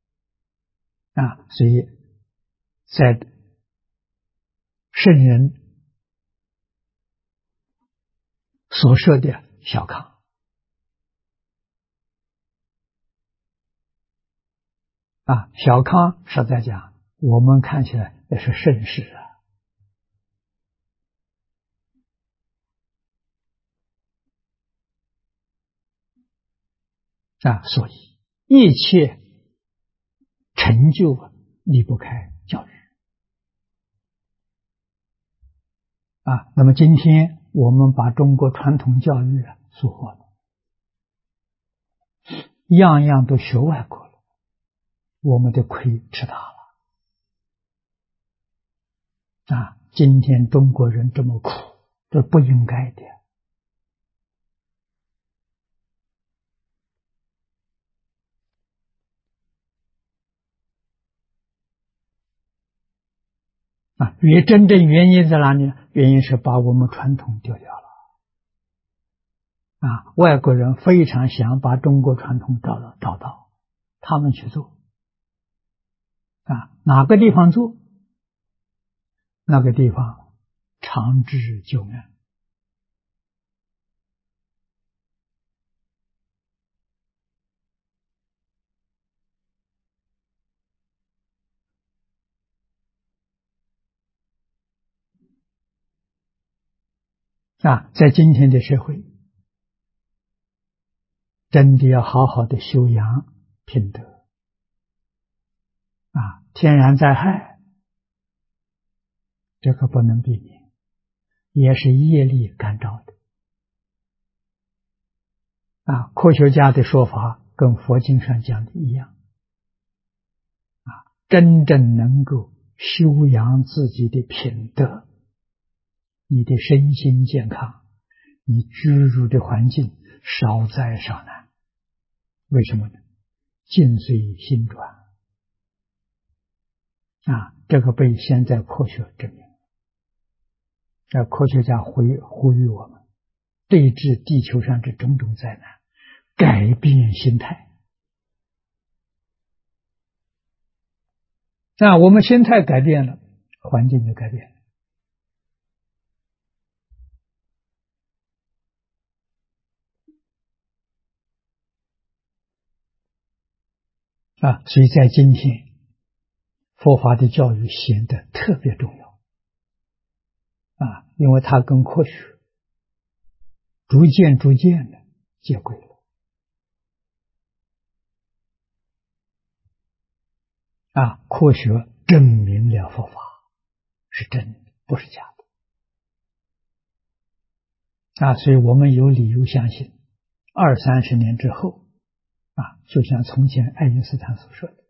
所以在圣人所设的小康小康实在讲，我们看起来也是盛世所以一切成就离不开教育那么今天我们把中国传统教育疏忽了，样样都学外国了，我们的亏吃大了今天中国人这么苦，这不应该的真正原因在哪里呢？原因是把我们传统丢掉了外国人非常想把中国传统找到，他们去做哪个地方做，那个地方长治久安在今天的社会，真的要好好的修养品德天然灾害这个不能避免，也是业力感召的科学家的说法跟佛经上讲的一样真正能够修养自己的品德，你的身心健康，你居住的环境少灾少难。为什么呢？境随心转这个被现在科学证明。科学家呼吁我们对治地球上这种种灾难，改变心态我们心态改变了，环境就改变了所以在今天佛法的教育显得特别重要因为它跟科学逐渐的接轨了科学证明了佛法是真的，不是假的所以我们有理由相信20-30年之后就像从前爱因斯坦所说的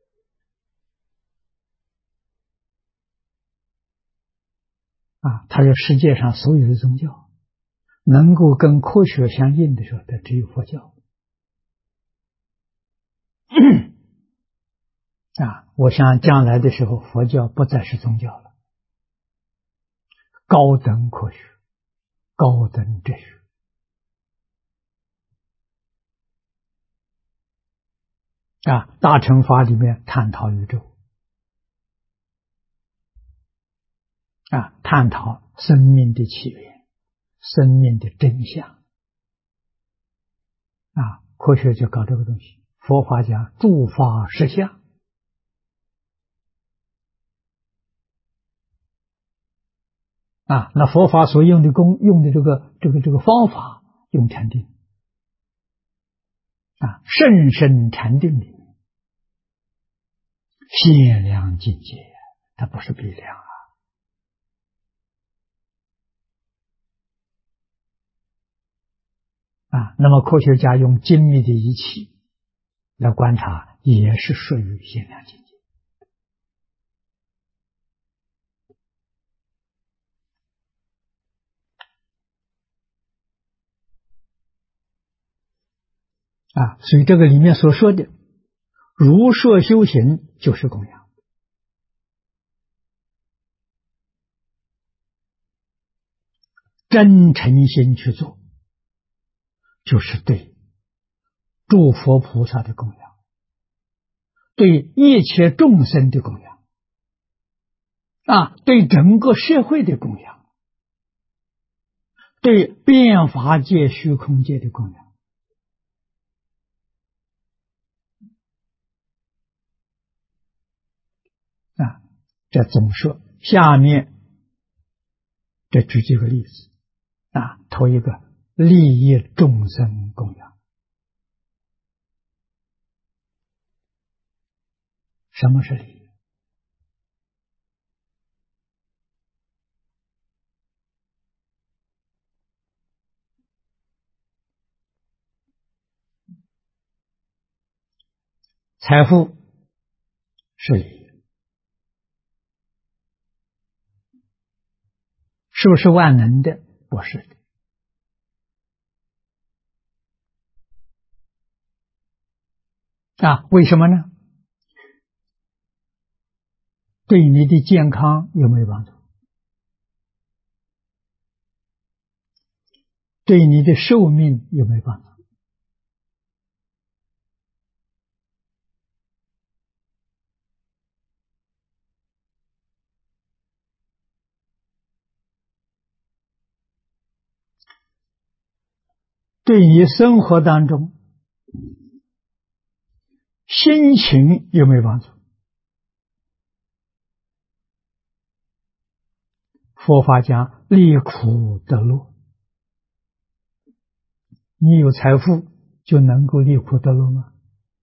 他说世界上所有的宗教能够跟科学相应的时候，只有佛教我想将来的时候佛教不再是宗教了，高等科学，高等哲学大乘法里面探讨宇宙探讨生命的起源，生命的真相科学就搞这个东西，佛法讲诸法实相那佛法所用的这个方法，用禅定甚深禅定里面限量境界，它不是比量那么科学家用精密的仪器来观察，也是属于限量境界所以这个里面所说的如说修行就是供养真诚心去做，就是对诸佛菩萨的供养，对一切众生的供养，对整个社会的供养，对变法界、虚空界的供养。这总说，下面这举几个例子。头一个，利益众生供养。什么是利益？财富是利益，是不是万能的？不是的。为什么呢？对你的健康有没有帮助？对你的寿命有没有帮助？对你生活当中心情有没有帮助？佛法讲离苦得乐，你有财富就能够离苦得乐吗？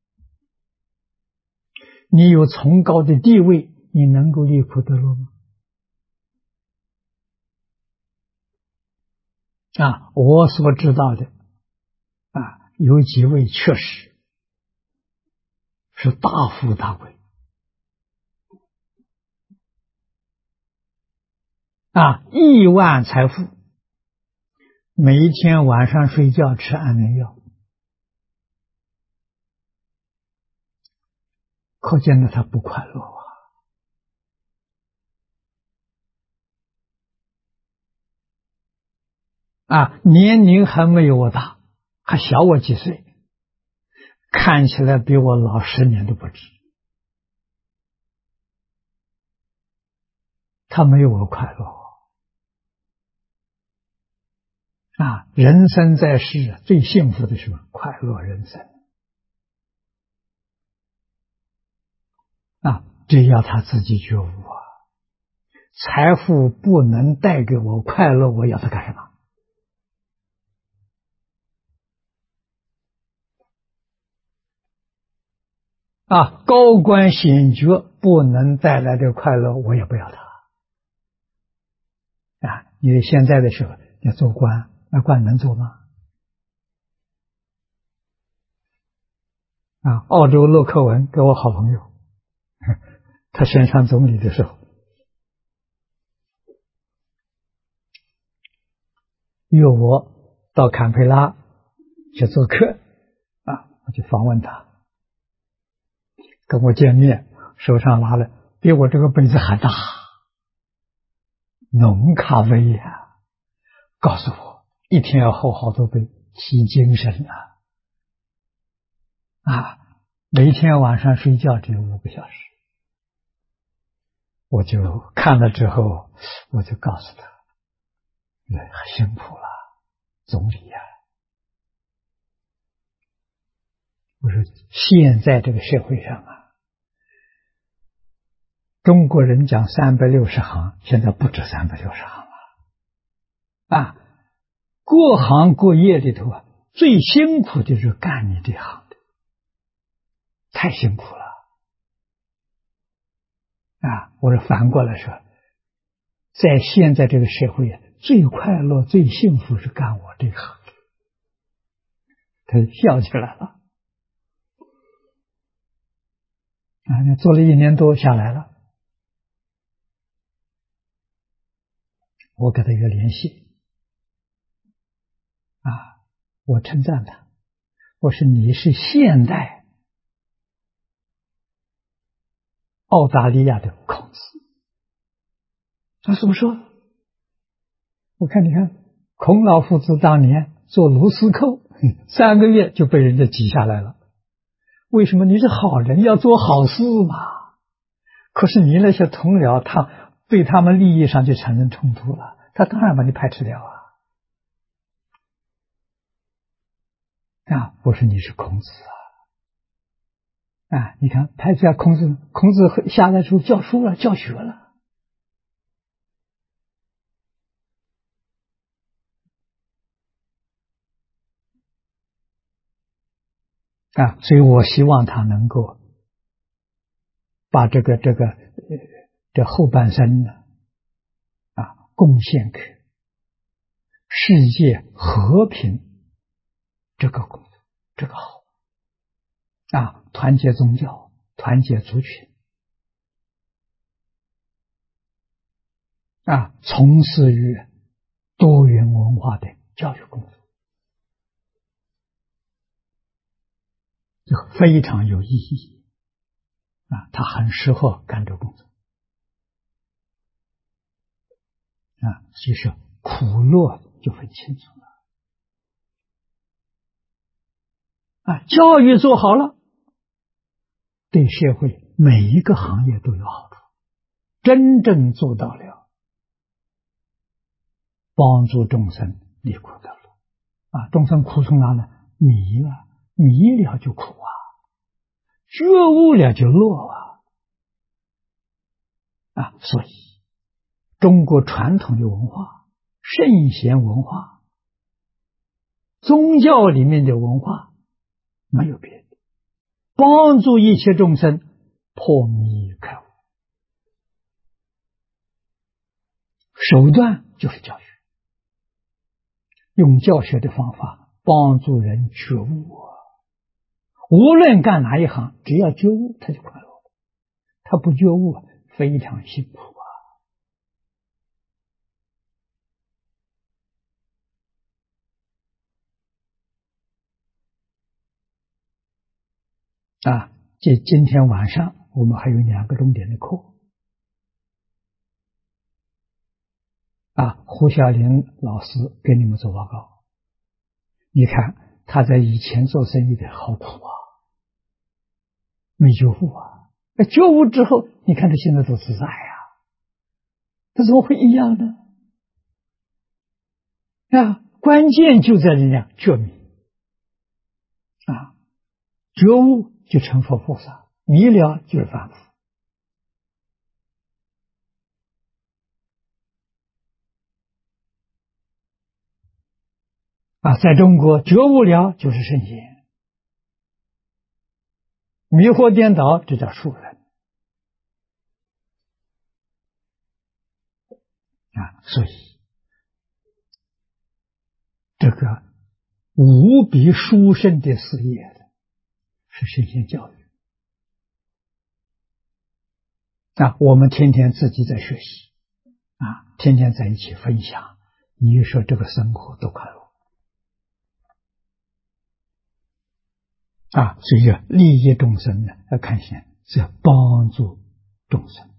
你有崇高的地位，你能够离苦得乐吗？我所知道的有几位确实是大富大贵亿万财富，每一天晚上睡觉吃安眠药，可见的他不快乐年龄还没有我大，还小我几岁，看起来比我老10年都不止。他没有我快乐人生在世最幸福的时候，快乐人生这要他自己觉悟财富不能带给我快乐，我要它干什么？高官显爵不能带来的快乐，我也不要它你现在的时候要做官，那官能做吗？澳洲洛克文给我好朋友，他选上总理的时候，约我到坎培拉去做客我去访问他，跟我见面，手上拿了比我这个杯子还大浓咖啡告诉我一天要喝好多杯，提精神每天晚上睡觉只有5个小时。我就看了之后，我就告诉他，辛苦了，总理我说现在这个社会上中国人讲360行，现在不止360行了各行各业里头最辛苦的就是干你这行的，太辛苦了我说反过来说，在现在这个社会最快乐最幸福是干我这行的。他笑起来了做了1年多下来了，我给他一个联系我称赞他，我说你是现代澳大利亚的孔子。他怎么说？我看你看孔老夫子当年做卢斯寇 3个月就被人家挤下来了。为什么？你是好人，要做好事嘛。可是你那些同僚，他对他们利益上就产生冲突了，他当然把你排斥掉啊！我说你是孔子啊！你看排斥下孔子，孔子下来之后教书了，教学了啊！所以我希望他能够把这后半生呢贡献给世界和平这个工作，这个好团结宗教，团结族群从事于多元文化的教育工作，就非常有意义他很适合干这个工作其实苦乐就很清楚了教育做好了，对社会每一个行业都有好处，真正做到了帮助众生离苦得乐众生苦从哪呢？迷了，迷了就苦觉悟了就乐所以中国传统的文化，圣贤文化，宗教里面的文化没有别的，帮助一切众生破迷开悟，手段就是教学，用教学的方法帮助人觉悟无论干哪一行，只要觉悟他就快乐，他不觉悟非常辛苦今天晚上我们还有2个重点的课胡晓林老师给你们做报告。你看他在以前做生意的好苦没觉悟觉悟之后，你看他现在多自在他怎么会一样呢？关键就在人家觉明觉悟就成佛菩萨，迷了就是凡夫在中国觉悟了就是圣贤，迷惑颠倒这叫庶人所以这个无比殊胜的事业是圣贤教育我们天天自己在学习天天在一起分享，你说这个生活多快乐所以利益众生呢，要看见是要帮助众生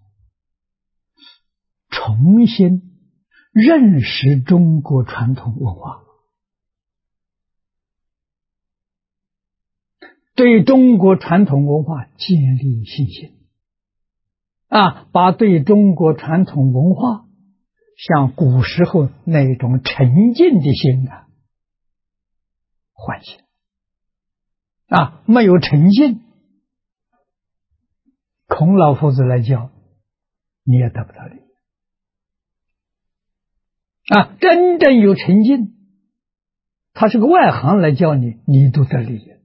重新认识中国传统文化，对中国传统文化建立信心把对中国传统文化像古时候那种沉静的心唤醒没有沉静，孔老夫子来教你也得不到利益真正有沉静，他是个外行来教你，你都得利益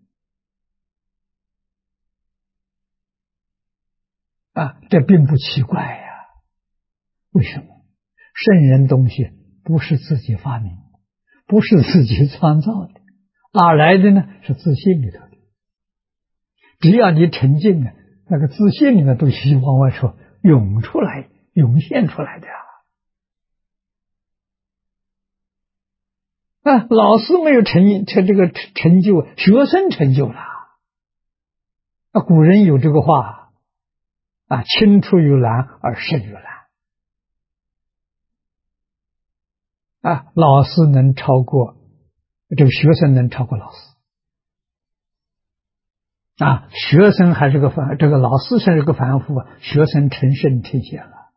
这并不奇怪为什么？圣人东西不是自己发明，不是自己创造的，哪来的呢？是自信里头的。只要你沉静那个自信里面都希往外说涌出来，涌现出来的老师没有这个成就，学生成就了古人有这个话青出于蓝而胜于蓝老师能超过这个学生能超过老师啊？学生还是个这个老师是个凡夫啊，学生成圣成贤了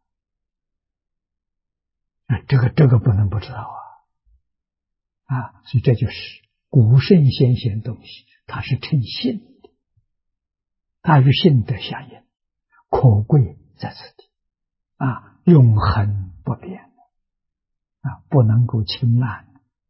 啊，这个不能不知道啊，所以这就是古圣先贤东西，它是称性的，它与性德相应，可贵在此地啊，永恒不变啊，不能够轻慢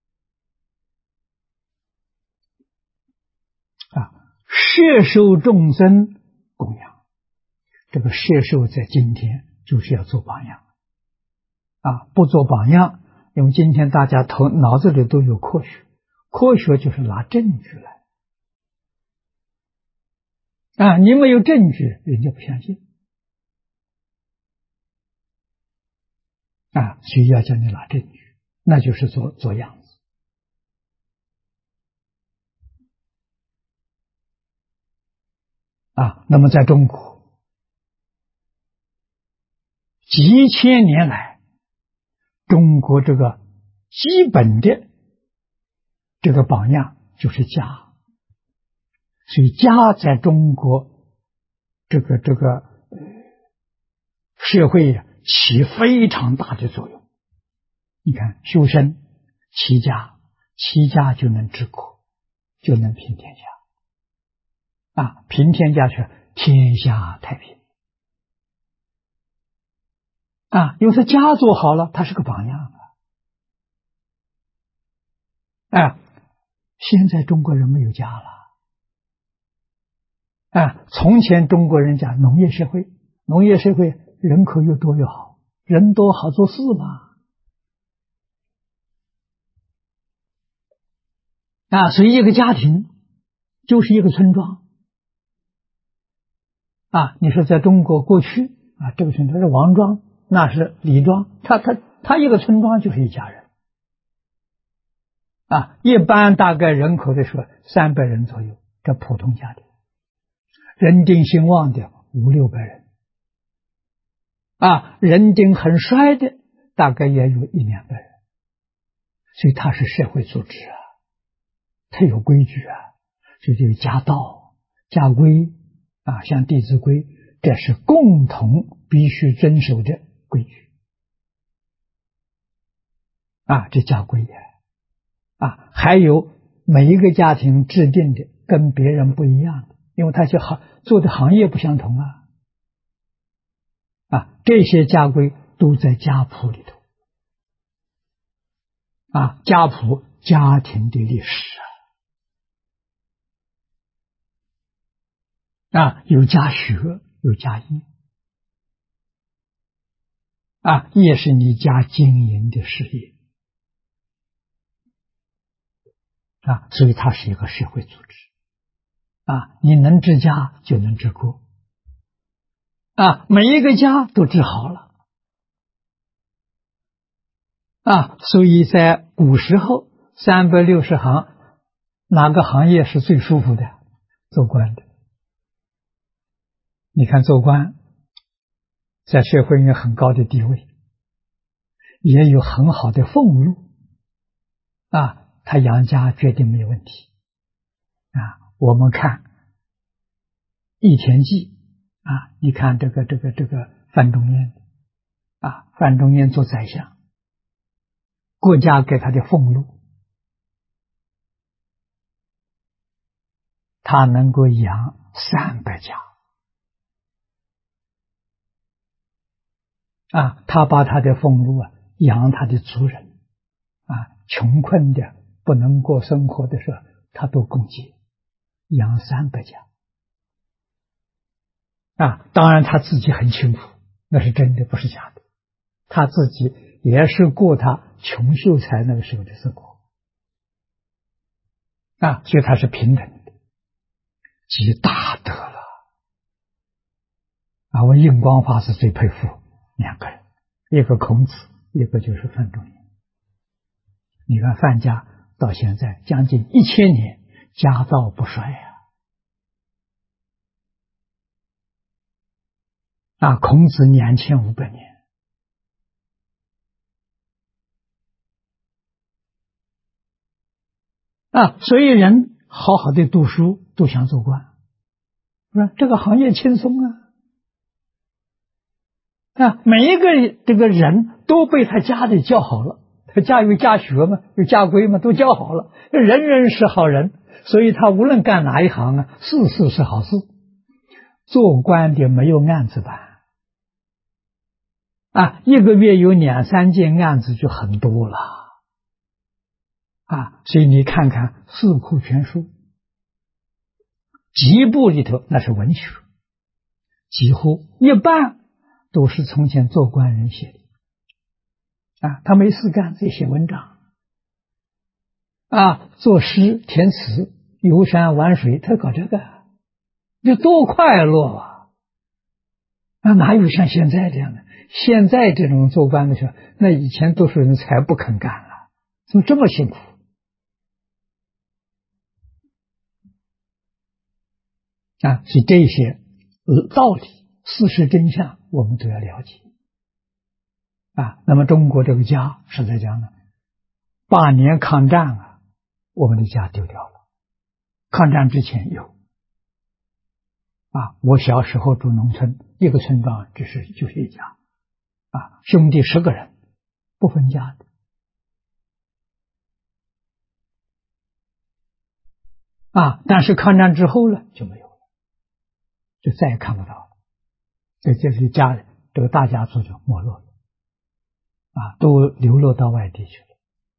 啊。摄受众生供养，这个摄受在今天就是要做榜样啊，不做榜样，因为今天大家脑子里都有科学，科学就是拿证据来啊，你没有证据，人家不相信啊，所以要叫你拿证据，那就是做样子啊。那么在中国几千年来，中国这个基本的这个榜样就是家，所以家在中国这个社会起非常大的作用。你看修身齐家，齐家就能治国，就能平天下啊，平天下去天下太平啊。因为他家做好了，他是个榜样啊。现在中国人没有家了啊。从前中国人讲农业社会，农业社会人口越多越好，人多好做事嘛啊。所以一个家庭就是一个村庄啊。你说在中国过去啊，这个村庄是王庄，那是李庄，他一个村庄就是一家人啊。一般大概人口的说300人左右，这普通家庭，人丁兴旺的500-600人啊，人丁很衰的大概也有100-200人，所以它是社会组织啊，它有规矩啊，所以这个家道家规啊，像弟子规，这是共同必须遵守的规矩啊，这家规啊，还有每一个家庭制定的跟别人不一样的，因为他做的行业不相同啊，这些家规都在家谱里头啊，家谱家庭的历史啊，有家学有家业啊，业是你家经营的事业啊，所以它是一个社会组织啊，你能治家就能治国啊，每一个家都治好了啊，所以在古时候360行，哪个行业是最舒服的？做官的。你看做官在社会有很高的地位，也有很好的俸禄啊，他养家绝对没有问题啊。我们看易田记啊，你看这个范仲淹啊，范仲淹做宰相，国家给他的俸禄，他能够养300家啊，他把他的俸禄养他的族人啊，穷困的不能过生活的时候，他都供给养300家啊。当然他自己很清楚，那是真的，不是假的。他自己也是过他穷秀才那个时候的生活啊，所以他是平等的，积大德了啊。我印光法师最佩服2个人，一个孔子，一个就是范仲淹。你看范家到现在将近1000年，家道不衰啊，孔子2500年所以人好好的读书都想做官，是吧？这个行业轻松每一个这个人都被他家里教好了，他家有家学嘛，有家规嘛，都教好了，人人是好人，所以他无论干哪一行事事是好事。做官的没有案子办一个月有2、3件案子就很多了所以你看看《四库全书》几部里头，那是文学，几乎一半都是从前做官人写的他没事干，自己写文章作诗填词，游山玩水，他搞这个，这多快乐哪有像现在这样的？现在这种做官的时候，那以前多数人才不肯干了，怎么这么辛苦所以这些道理、事实真相，我们都要了解那么中国这个家是在讲呢，8年抗战我们的家丢掉了。抗战之前有我小时候住农村，一个村庄就是一家兄弟10个人，不分家的但是抗战之后呢就没有了，就再也看不到了。这是家里这个大家族就没落了都流落到外地去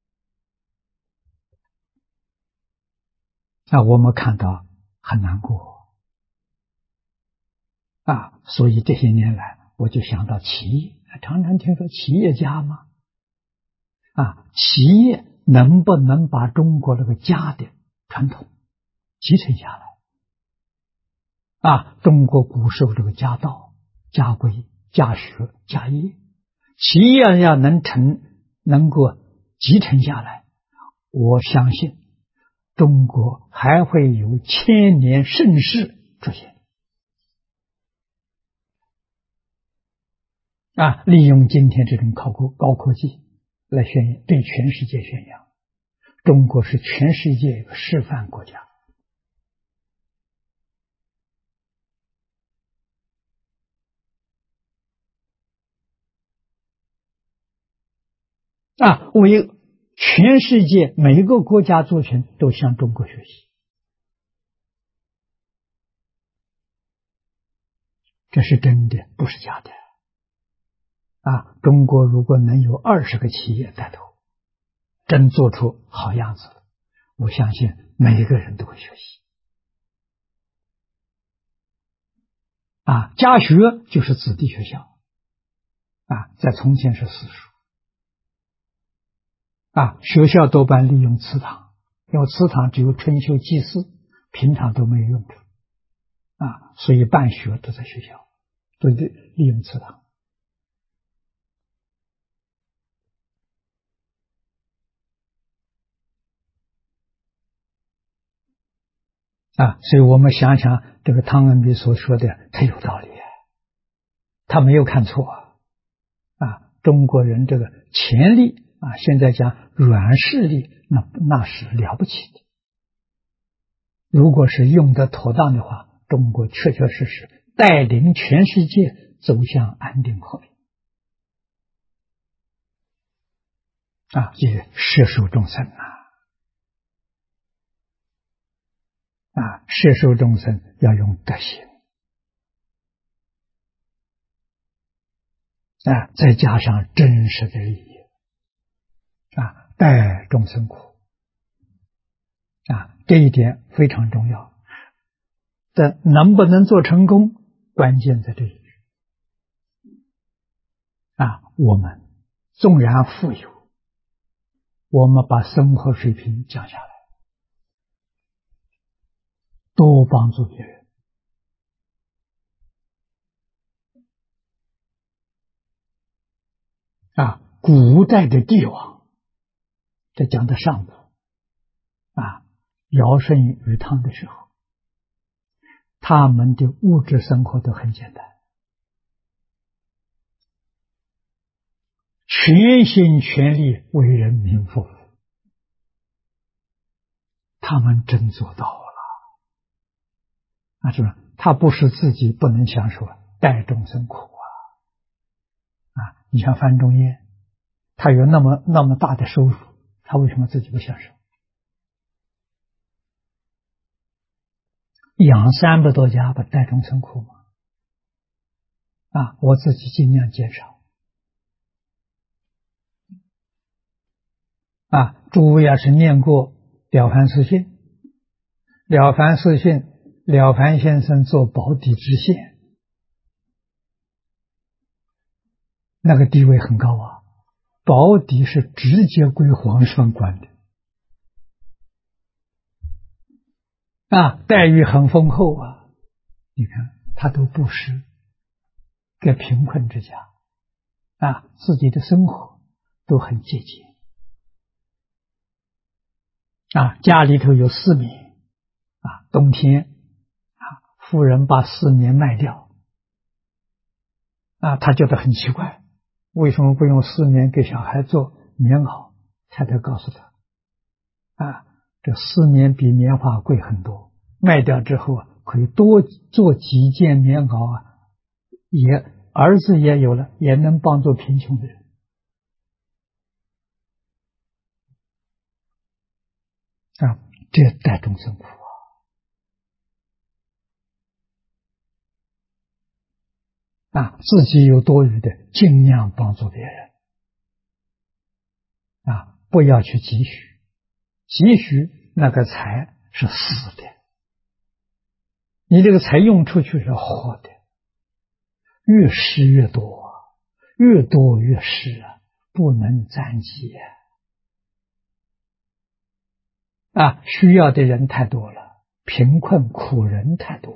了我们看到很难过所以这些年来我就想到企业，常常听说企业家嘛企业能不能把中国这个家的传统继承下来中国古时候这个家道、家规、家学、家业，企业要能够继承下来，我相信中国还会有千年盛世出现利用今天这种高科技来对全世界宣扬，中国是全世界一个示范国家为全世界每一个国家族群都向中国学习，这是真的，不是假的中国如果能有20个企业带头，真做出好样子了，我相信每一个人都会学习家学就是子弟学校在从前是私塾学校多半利用祠堂，因为祠堂只有春秋祭祀，平常都没有用处所以办学都在学校，都利用祠堂所以我们想想这个汤恩比所说的，他有道理他没有看错中国人这个潜力现在讲软实力，那是了不起的。如果是用得妥当的话，中国确确实实带领全世界走向安定和平也摄受众生摄受众生要用德行再加上真实的利益待众生苦这一点非常重要。但能不能做成功，关键在这一句我们纵然富有，我们把生活水平降下来，多帮助别人古代的帝王，这讲的上古尧舜禹汤的时候，他们的物质生活都很简单，全心全力为人民服务他们真做到了啊！是吧？他不是自己不能享受，代众生苦啊！你像范仲淹，他有那么大的收入，他为什么自己不享受？养300多家，不代众生苦吗？啊，我自己尽量减少。啊，诸位要是念过了凡四训，了凡四训，了凡先生做保底知县，那个地位很高啊，保底是直接归皇上管的，啊，待遇很丰厚啊。你看他都布施给贫困之家，啊，自己的生活都很节俭。啊，家里头有4棉，啊，冬天啊，夫人把4棉卖掉，啊，他觉得很奇怪，为什么不用4棉给小孩做棉袄？太太告诉他，啊，这4棉比棉花贵很多，卖掉之后啊，可以多做几件棉袄啊，儿子也有了，也能帮助贫穷的人。啊，这代众生苦啊！自己有多余的，尽量帮助别人啊！不要去积蓄，积蓄那个财是死的，你这个财用出去是活的，越施越多，越多越施啊，不能暂记啊！需要的人太多了，贫困苦人太多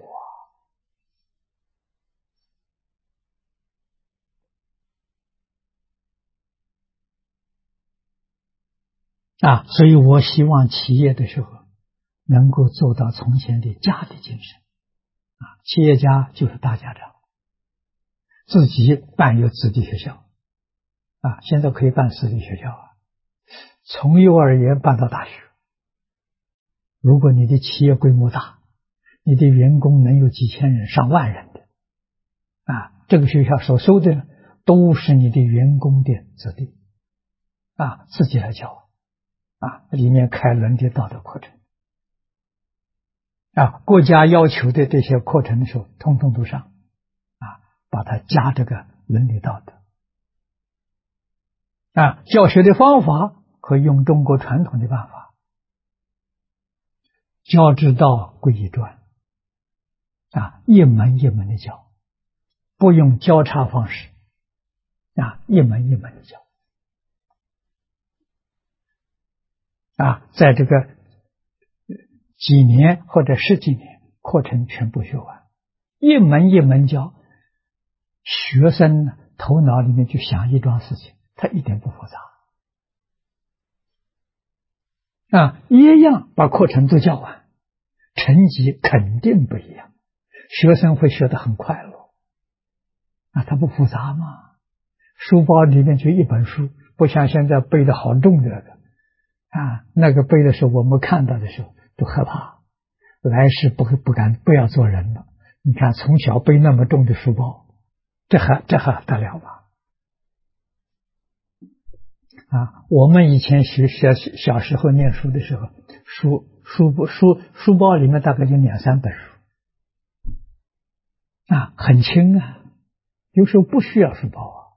啊！所以我希望企业的时候能够做到从前的家的精神啊！企业家就是大家长，自己办有子弟学校啊，现在可以办私立学校啊，从幼儿园办到大学。如果你的企业规模大，你的员工能有几千人、上万人的啊，这个学校所收的呢，都是你的员工的子弟啊，自己来教啊，里面开伦理道德课程啊，国家要求的这些课程的时候，通通都上啊，把它加这个伦理道德啊，教学的方法可以用中国传统的办法。教之道贵以专啊，一门一门的教，不用交叉方式啊，一门一门的教啊，在这个几年或者10几年，课程全部学完，一门一门教，学生呢头脑里面就想一桩事情，他一点不复杂啊，一样把课程都教完，成绩肯定不一样，学生会学得很快乐啊，它不复杂嘛，书包里面就一本书，不像现在背的好重的啊，那个背的时候我们看到的时候都害怕，来世不敢不要做人了。你看从小背那么重的书包，这还得了吗？啊，我们以前小时候念书的时候，书包里面大概就2、3本书啊，很轻啊，有时候不需要书包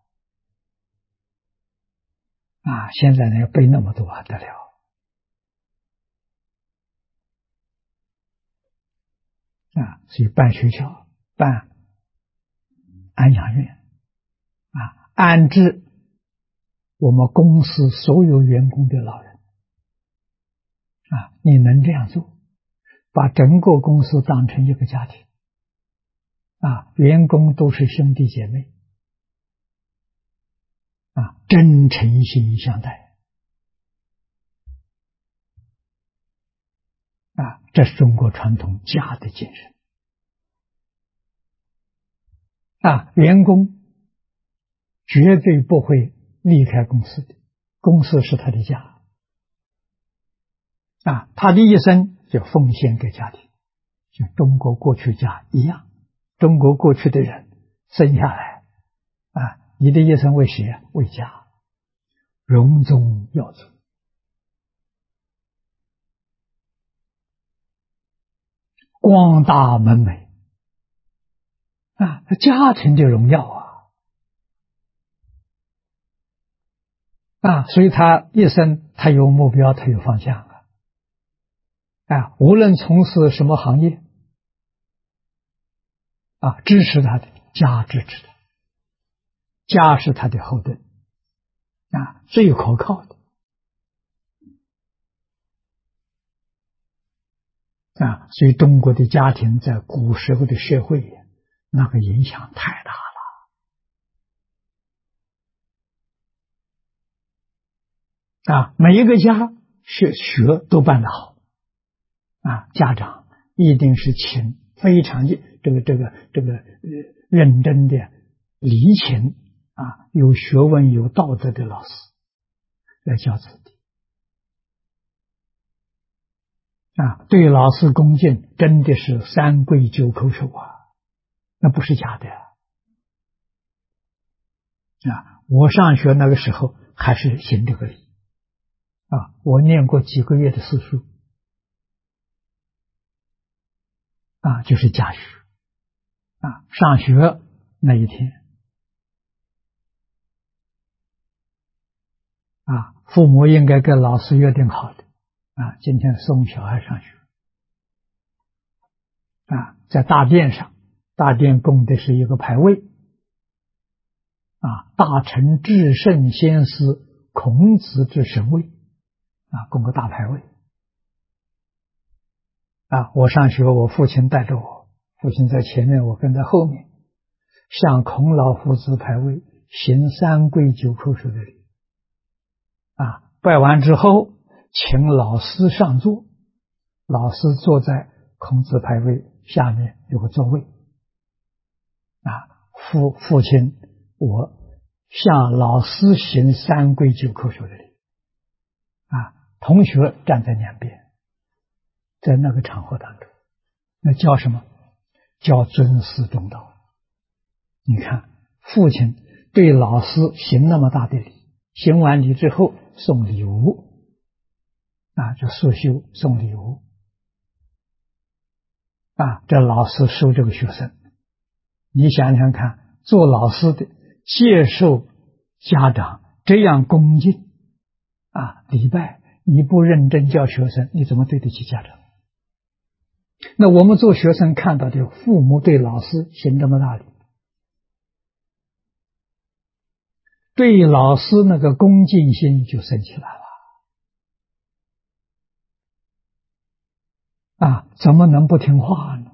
啊，现在呢要背那么多还得了啊，所以办学校、办安养院啊，安置我们公司所有员工的老人啊，你能这样做，把整个公司当成一个家庭啊，员工都是兄弟姐妹啊，真诚心相待啊，这是中国传统家的精神啊，员工绝对不会离开公司的，公司是他的家他的一生就奉献给家庭，像中国过去家一样。中国过去的人生下来你的一生为谁？为家，荣宗耀祖，光大门楣家庭的荣耀所以他一生他有目标，他有方向无论从事什么行业支持他的家，支持他，家是他的后盾最可靠的所以中国的家庭在古时候的社会那个影响太大了每一个家学都办得好家长一定是请非常认真的礼勤有学问有道德的老师来教子弟对老师恭敬，真的是三跪九叩首那不是假的我上学那个时候还是行这个礼我念过几个月的私塾就是家学上学那一天父母应该跟老师约定好的今天送小孩上学在大殿上，大殿供的是一个牌位大成至圣先师孔子之神位供个大牌位我上学，我父亲带着我，父亲在前面，我跟在后面，向孔老夫子牌位行三跪九叩首的礼拜完之后，请老师上座，老师坐在孔子牌位下面有个座位父亲我向老师行三跪九叩首的礼同学站在两边，在那个场合当中，那叫什么？叫尊师重道。你看父亲对老师行那么大的礼，行完礼之后送礼物就束修送礼物这老师收这个学生，你想想看，做老师的接受家长这样恭敬礼拜，你不认真教学生，你怎么对得起家长？那我们做学生看到的父母对老师行这么大礼，对老师那个恭敬心就升起来了怎么能不听话呢？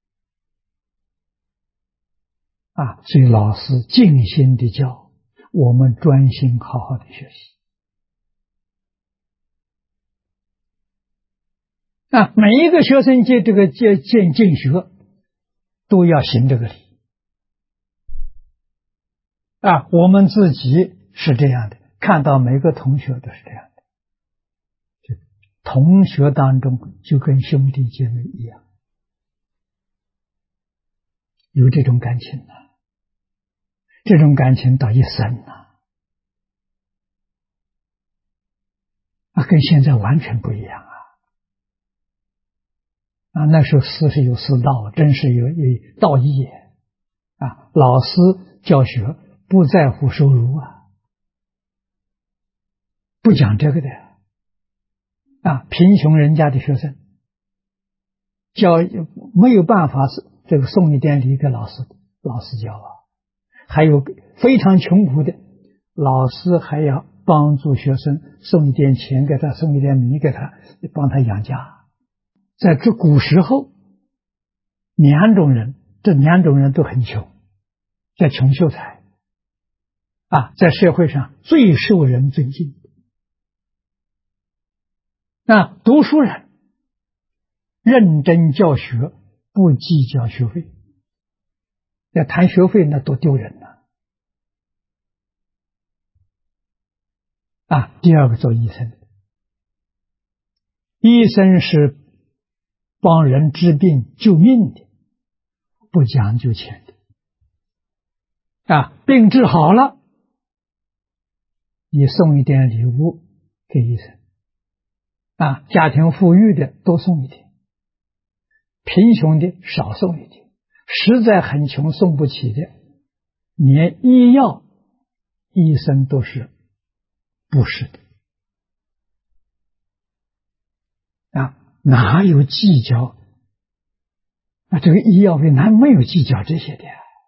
所以老师尽心的教，我们专心好好的学习每一个学生进学都要行这个礼我们自己是这样的，看到每个同学都是这样的，同学当中就跟兄弟姐妹一样，有这种感情这种感情到一生跟现在完全不一样那时候师是有师道，真是有道义老师教学不在乎收入不讲这个的贫穷人家的学生教没有办法这个送一点礼给老师教还有非常穷苦的老师还要帮助学生送一点钱给他，送一点米给他，帮他养家。在这古时候，这两种人都很穷，叫穷秀才在社会上最受人尊敬。读书人认真教学，不计较学费，要谈学费那多丢人第二个做医生， 医生是帮人治病救命的，不讲究钱的。病治好了，你送一点礼物给医生。家庭富裕的多送一点，贫穷的少送一点，实在很穷送不起的，连医药医生都是不是的。哪有计较？这个医药费哪没有计较这些的？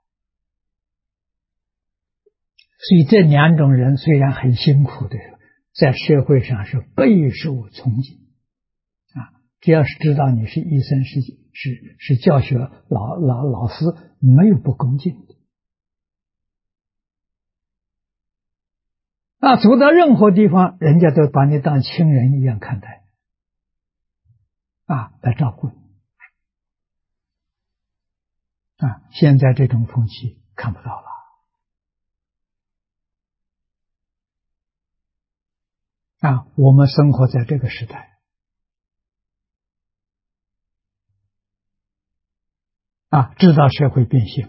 所以这两种人虽然很辛苦的，在社会上是备受崇敬。只要是知道你是医生，是教学老师，没有不恭敬的。走到任何地方，人家都把你当亲人一样看待，来照顾你。现在这种风气看不到了。我们生活在这个时代。制造社会变性，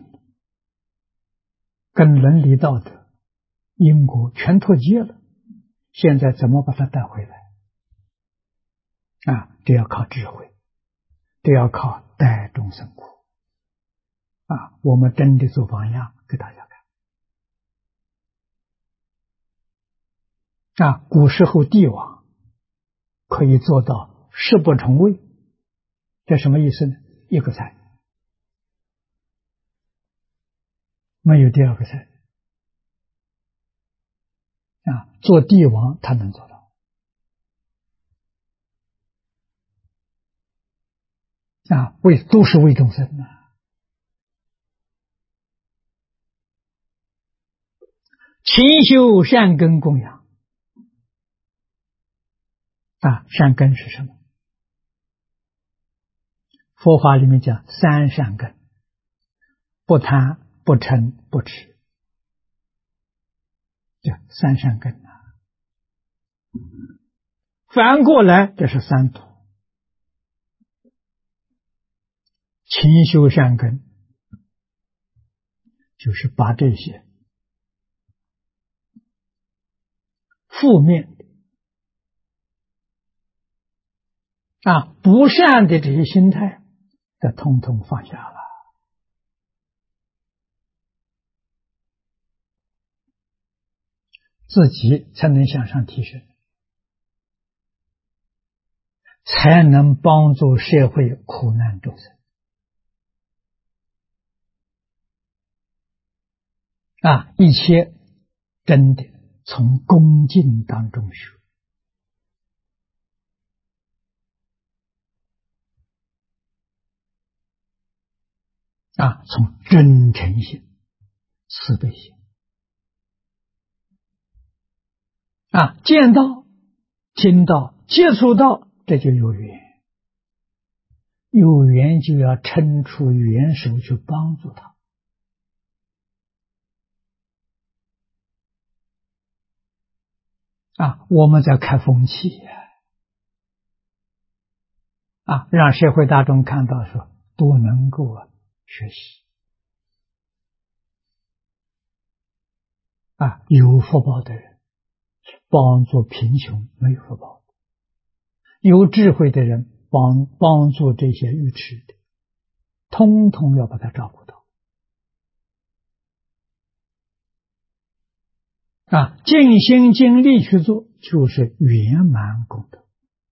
跟伦理道德、因果全脱节了。现在怎么把它带回来？这要靠智慧，这要靠代众生苦。我们真的做榜样给大家看。古时候帝王可以做到食不重味，这什么意思呢？一个菜。没有第二个菜。做帝王他能做到。都是为众生勤修善根供养。善根是什么？佛法里面讲三善根：不贪、不嗔、不痴。这三善根反过来这是三毒。勤修善根就是把这些负面不善的这些心态要统统放下了。自己才能向上提升，才能帮助社会苦难众生。一切真的从恭敬当中学。从真诚心、慈悲心。见到、听到、接触到，这就有缘。有缘就要伸出援手去帮助他。我们在开风气让社会大众看到说都能够学习。有福报的人帮助贫穷没有福报的，有智慧的人帮助这些愚痴的，通通要把它照顾到。尽心尽力去做，就是圆满功德。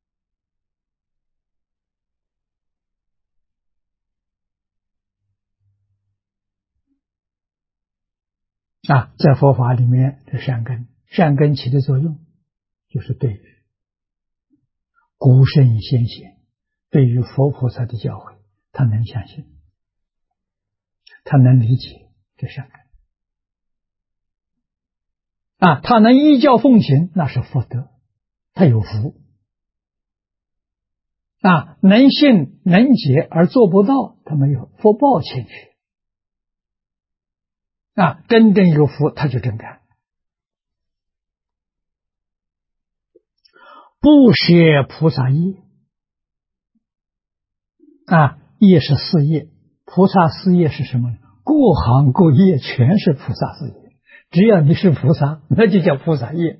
在佛法里面的善根起的作用，就是对于古圣先贤，对于佛菩萨的教诲，他能相信，他能理解这善根。他能依教奉行，那是福德，他有福。能信能解而做不到，他没有福报欠缺。真正有福，他就真干。不舍菩萨业， 业是四业，菩萨四业是什么呢？各行各业全是菩萨四业，只要你是菩萨，那就叫菩萨业。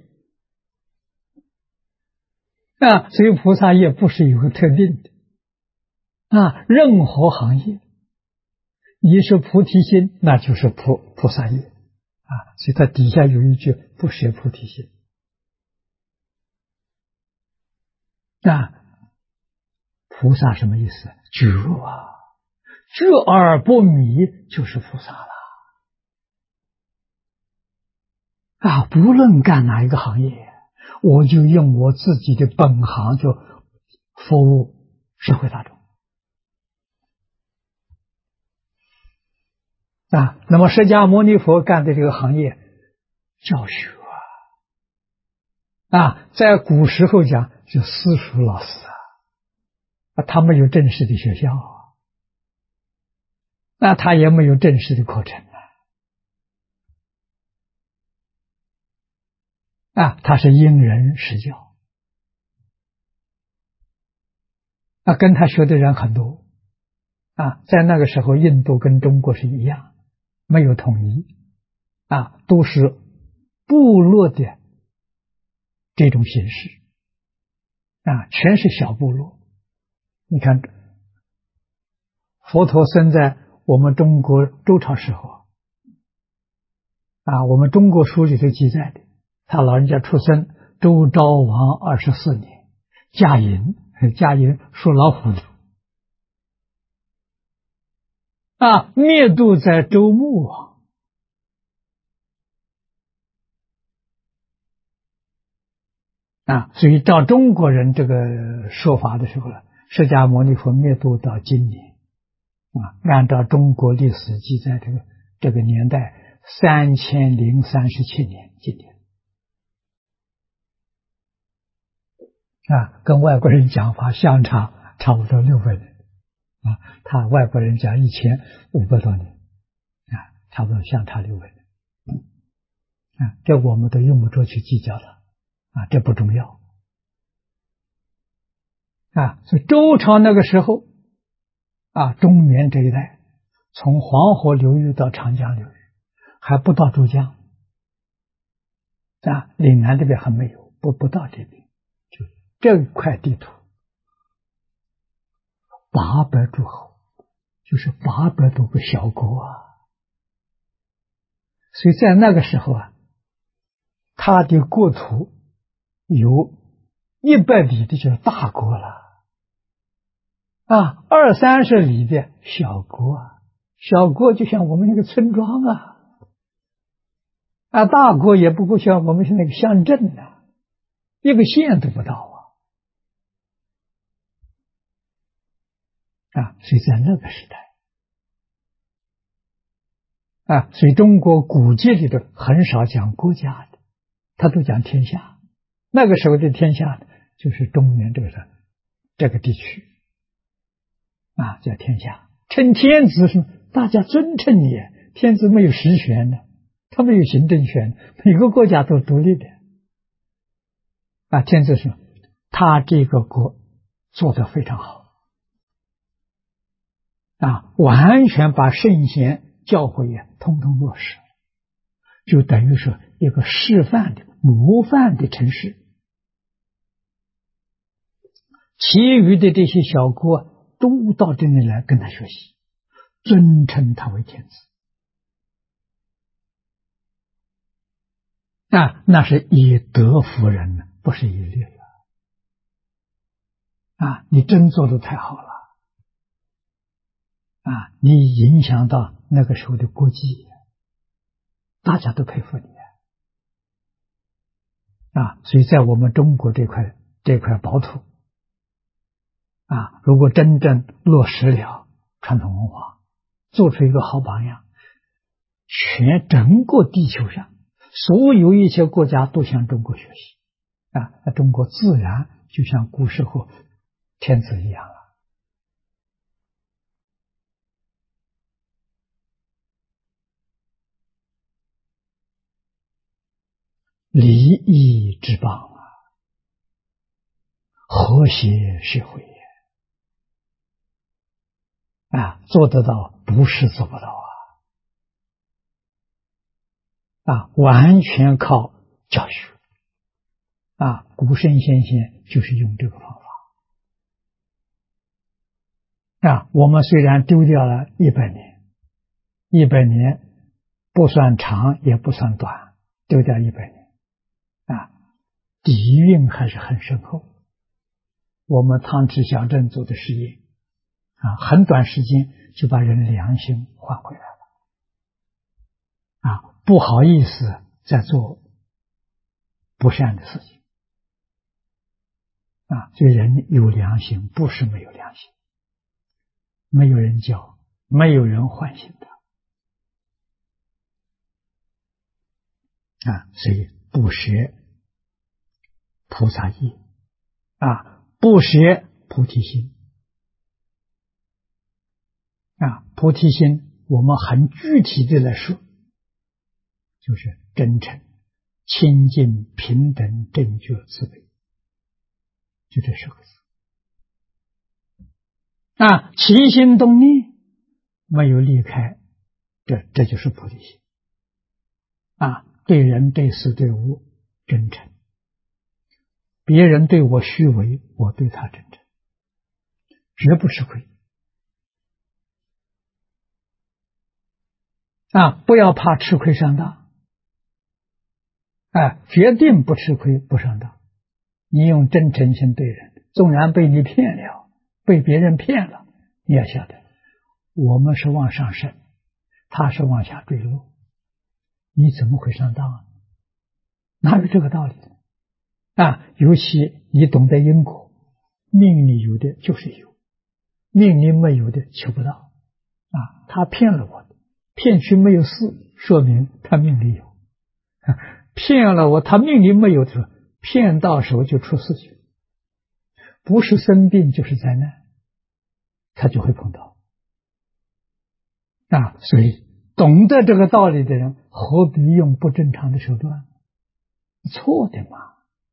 所以菩萨业不是有个特定的任何行业，你是菩提心，那就是菩萨业所以它底下有一句不舍菩提心菩萨什么意思？觉觉而不迷就是菩萨了不论干哪一个行业，我就用我自己的本行就服务社会大众那么释迦牟尼佛干的这个行业教学在古时候讲就私塾老师他没有正式的学校他也没有正式的课程他是因人施教跟他学的人很多在那个时候印度跟中国是一样，没有统一都是部落的这种形式全是小部落。你看佛陀生在我们中国周朝时候我们中国书里头记载的，他老人家出生周昭王24年，驾寅属老虎的灭度在周穆王所以照中国人这个说法的时候释迦牟尼佛灭度到今年按照中国历史记载这个年代3037年，今年跟外国人讲法相差差不多600年他外国人讲1500多年差不多相差600年这我们都用不着去计较了这不重要所以周朝那个时候中原这一带，从黄河流域到长江流域还不到珠江岭南这边还没有，不到这边，就这块地图800诸侯，就是800多个小国所以在那个时候他的国土有100里的就是大国了20-30里的小国小国就像我们那个村庄大国也不过像我们是那个乡镇一个县都不到所以在那个时代所以中国古籍里头很少讲国家的，他都讲天下。那个时候的天下就是中原这个地区叫天下。称天子是大家尊称你，天子没有实权的，他没有行政权，每个国家都独立的天子是他这个国做得非常好完全把圣贤教诲通通落实，就等于说一个示范的模范的城市。其余的这些小国都到这里来跟他学习，尊称他为天子那是以德服人呢，不是以利了你真做得太好了你影响到那个时候的国际，大家都佩服你所以在我们中国这块宝土如果真正落实了传统文化，做出一个好榜样，整个地球上所有一些国家都向中国学习那中国自然就像古时候天子一样了。礼义之邦和谐社会做得到不是做不到完全靠教学古圣先贤就是用这个方法我们虽然丢掉了100年，100年不算长也不算短，丢掉100年底蕴还是很深厚。我们汤池小镇做的实验很短时间就把人良心换回来了不好意思再做不善的事情这个人有良心，不是没有良心，没有人教，没有人唤醒他所以不学菩萨业不学菩提心菩提心我们很具体的来说，就是真诚、清净、平等、正觉、慈悲，就这10个字起心动念没有离开，这就是菩提心对人对事对物真诚，别人对我虚伪，我对他真诚，绝不吃亏不要怕吃亏上当决定不吃亏不上当。你用真诚心对人，纵然被你骗了，被别人骗了，你要晓得我们是往上升，他是往下坠落，你怎么会上当哪有这个道理尤其你懂得因果，命里有的就是有，命里没有的求不到他骗了我的，骗去没有事，说明他命里有骗了我，他命里没有的时候，骗到手就出事情，不是生病就是灾难，他就会碰到所以懂得这个道理的人，何必用不正常的手段？错的嘛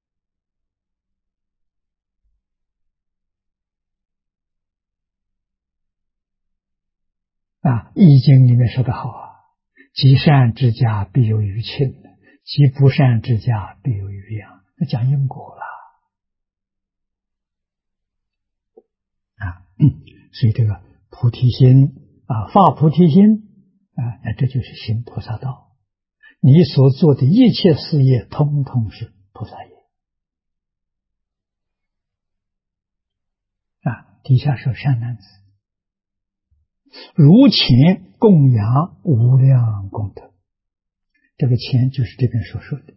易经里面说得好积善之家必有余庆，积不善之家必有余殃，那讲因果了所以这个菩提心发菩提心这就是行菩萨道。你所做的一切事业，通通是菩萨业底下说善男子，如钱供养无量功德，这个钱就是这边所说的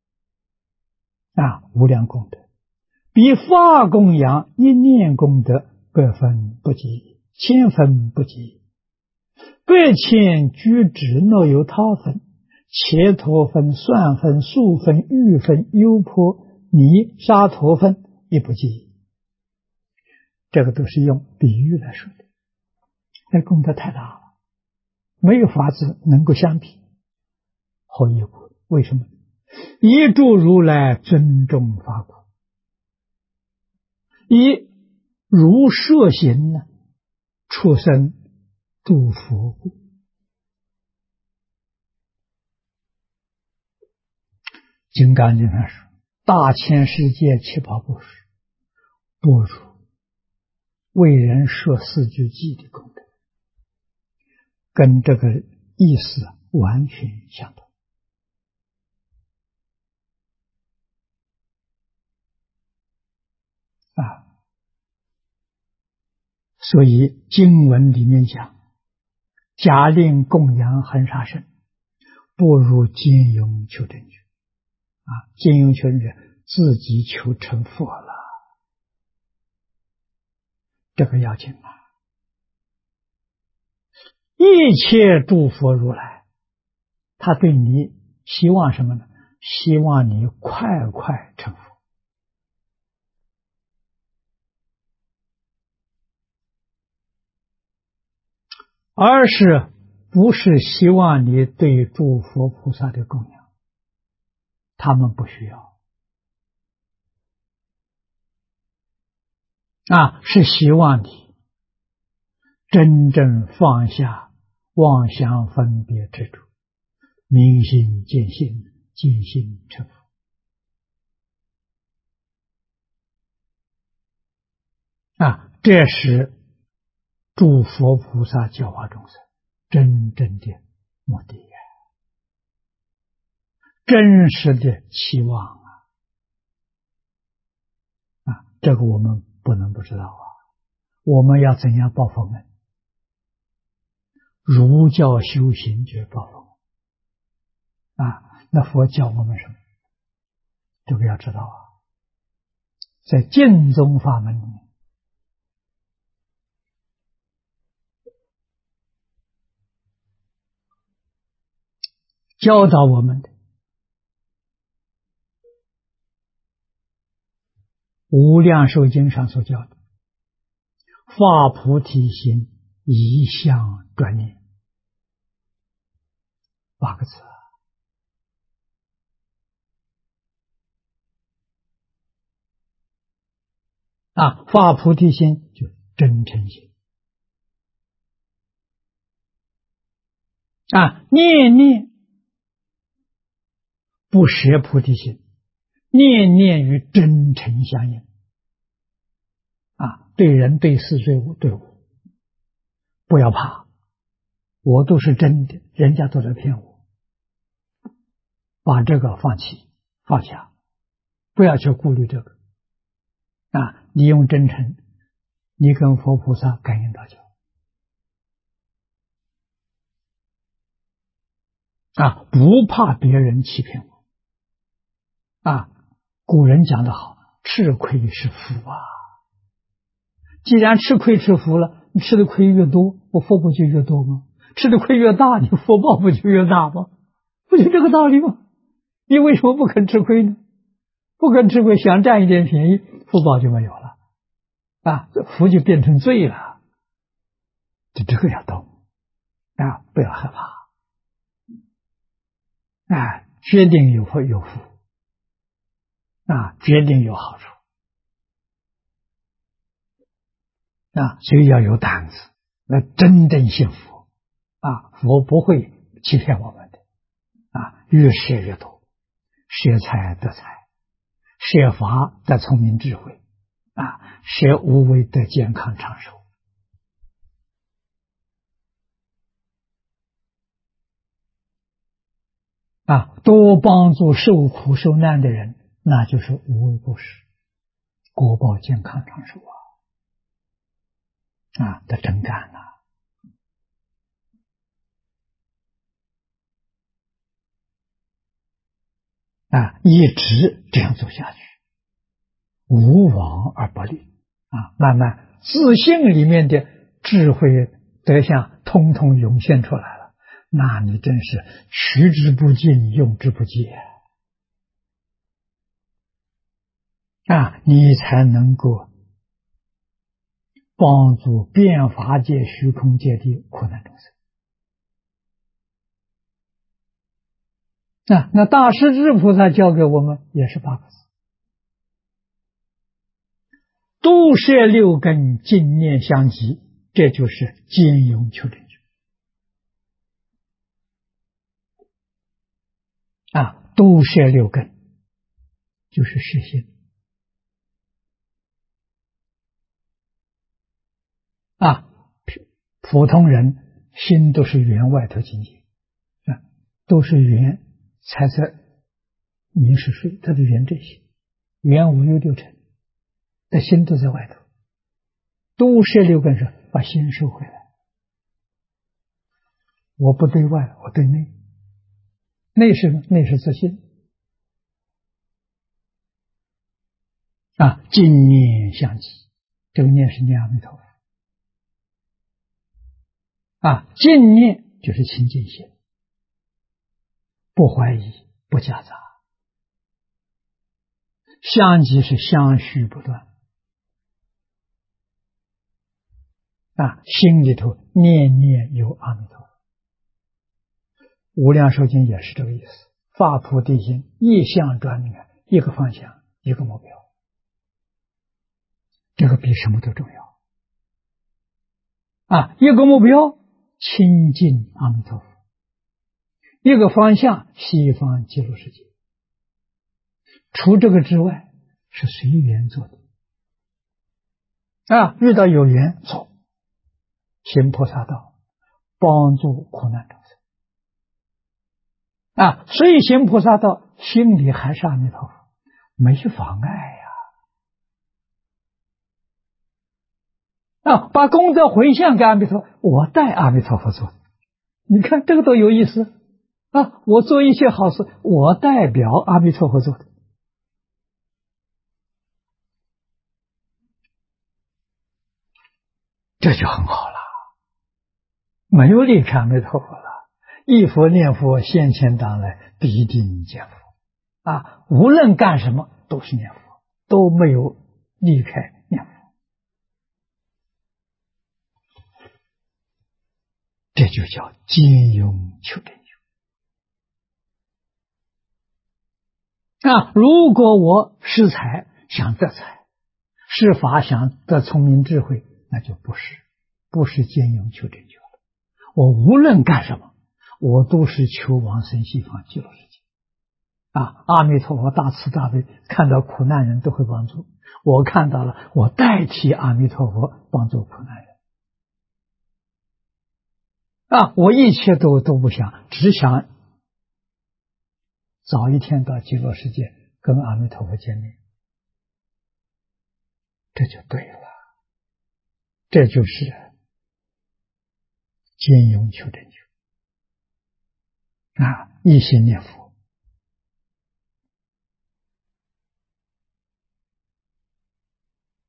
无量功德，比法供养一念功德100分不及，1000分不及，100千居止若有他分，伽陀分、算分、数分、玉分、优婆尼沙陀分也不及。这个都是用比喻来说的，那功德太大了，没有法子能够相比。何以故？为什么？一诸如来尊重法果，以如摄行出生诸佛故。金刚经上说，大千世界七宝布施，不如为人设4句偈的功德，跟这个意思完全相同所以经文里面讲，假令供养恒沙圣，不如兼用求真觉兼用求真觉，自己求成佛了，这个要紧一切诸佛如来，他对你希望什么呢？希望你快快成佛，而是不是希望你对诸佛菩萨的供养，他们不需要是希望你真正放下妄想分别执着，明心见性，见性成佛。这是诸佛菩萨教化众生真正的目的，真实的期望这个我们不能不知道我们要怎样报佛恩？儒教修行就是报佛恩那佛教我们什么？这个要知道在净宗法门里面，教导我们的无量寿经上所教的发菩提心，一向专念8个字发菩提心就真诚心念念不舍菩提心，念念与真诚相应对人对事对物不要怕，我都是真的，人家都在骗我，把这个放下，不要去顾虑这个你用真诚，你跟佛菩萨感应道交不怕别人欺骗我古人讲得好，吃亏是福既然吃亏吃福了，你吃的亏越多，我福不就越多吗？吃的亏越大，你福报不就越大吗？不就这个道理吗？你为什么不肯吃亏呢？不肯吃亏，想占一点便宜，福报就没有了福就变成罪了。这个要懂不要害怕决定有福决定有好处所以要有胆子，那真正信佛佛不会欺骗我们的越舍越多，舍财得财，舍法得聪明智慧舍无为得健康长寿多帮助受苦受难的人，那就是无为布施，果报健康长寿的真干一直这样走下去，无往而不利慢慢自信里面的智慧德相通通涌现出来了，那你真是取之不尽，用之不竭你才能够帮助变法界虚空界的苦难众生那大势至菩萨教给我们也是8个字：度摄六根，净念相继，这就是兼容求真觉度摄六根就是实心普通人心都是圆外头境界都是圆才在明是睡，他是圆这些圆五欲六尘的心都在外头，度摄六根是把心收回来，我不对外，我对内，内是自信净念相继，这个念是念阿弥陀佛净念就是清净心，不怀疑，不夹杂，相继是相续不断心里头念念有阿弥陀佛。无量寿经也是这个意思，发菩提心，一向专念，一个方向，一个目标，这个比什么都重要一个目标亲近阿弥陀佛，一个方向西方极乐世界。除这个之外是随缘做的。遇到有缘做，行菩萨道，帮助苦难众生。所以行菩萨道，心里还是阿弥陀佛，没妨碍呀。把功德回向给阿弥陀佛，我代阿弥陀佛做，你看这个多有意思我做一些好事，我代表阿弥陀佛做的，这就很好了，没有离开阿弥陀佛了，忆佛念佛，现前当来必定见佛无论干什么都是念佛，都没有离开念佛，这就叫兼用求真经。如果我是财想得财，是法想得聪明智慧，那就不是兼用求真经了。我无论干什么，我都是求往生西方极乐世界。阿弥陀佛大慈大悲，看到苦难人都会帮助，我看到了，我代替阿弥陀佛帮助苦难人。我一切都不想，只想早一天到极乐世界跟阿弥陀佛见面，这就对了，这就是兼用求真经一心念佛。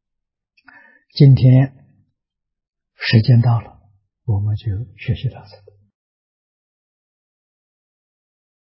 今天时间到了，我们就学习到此。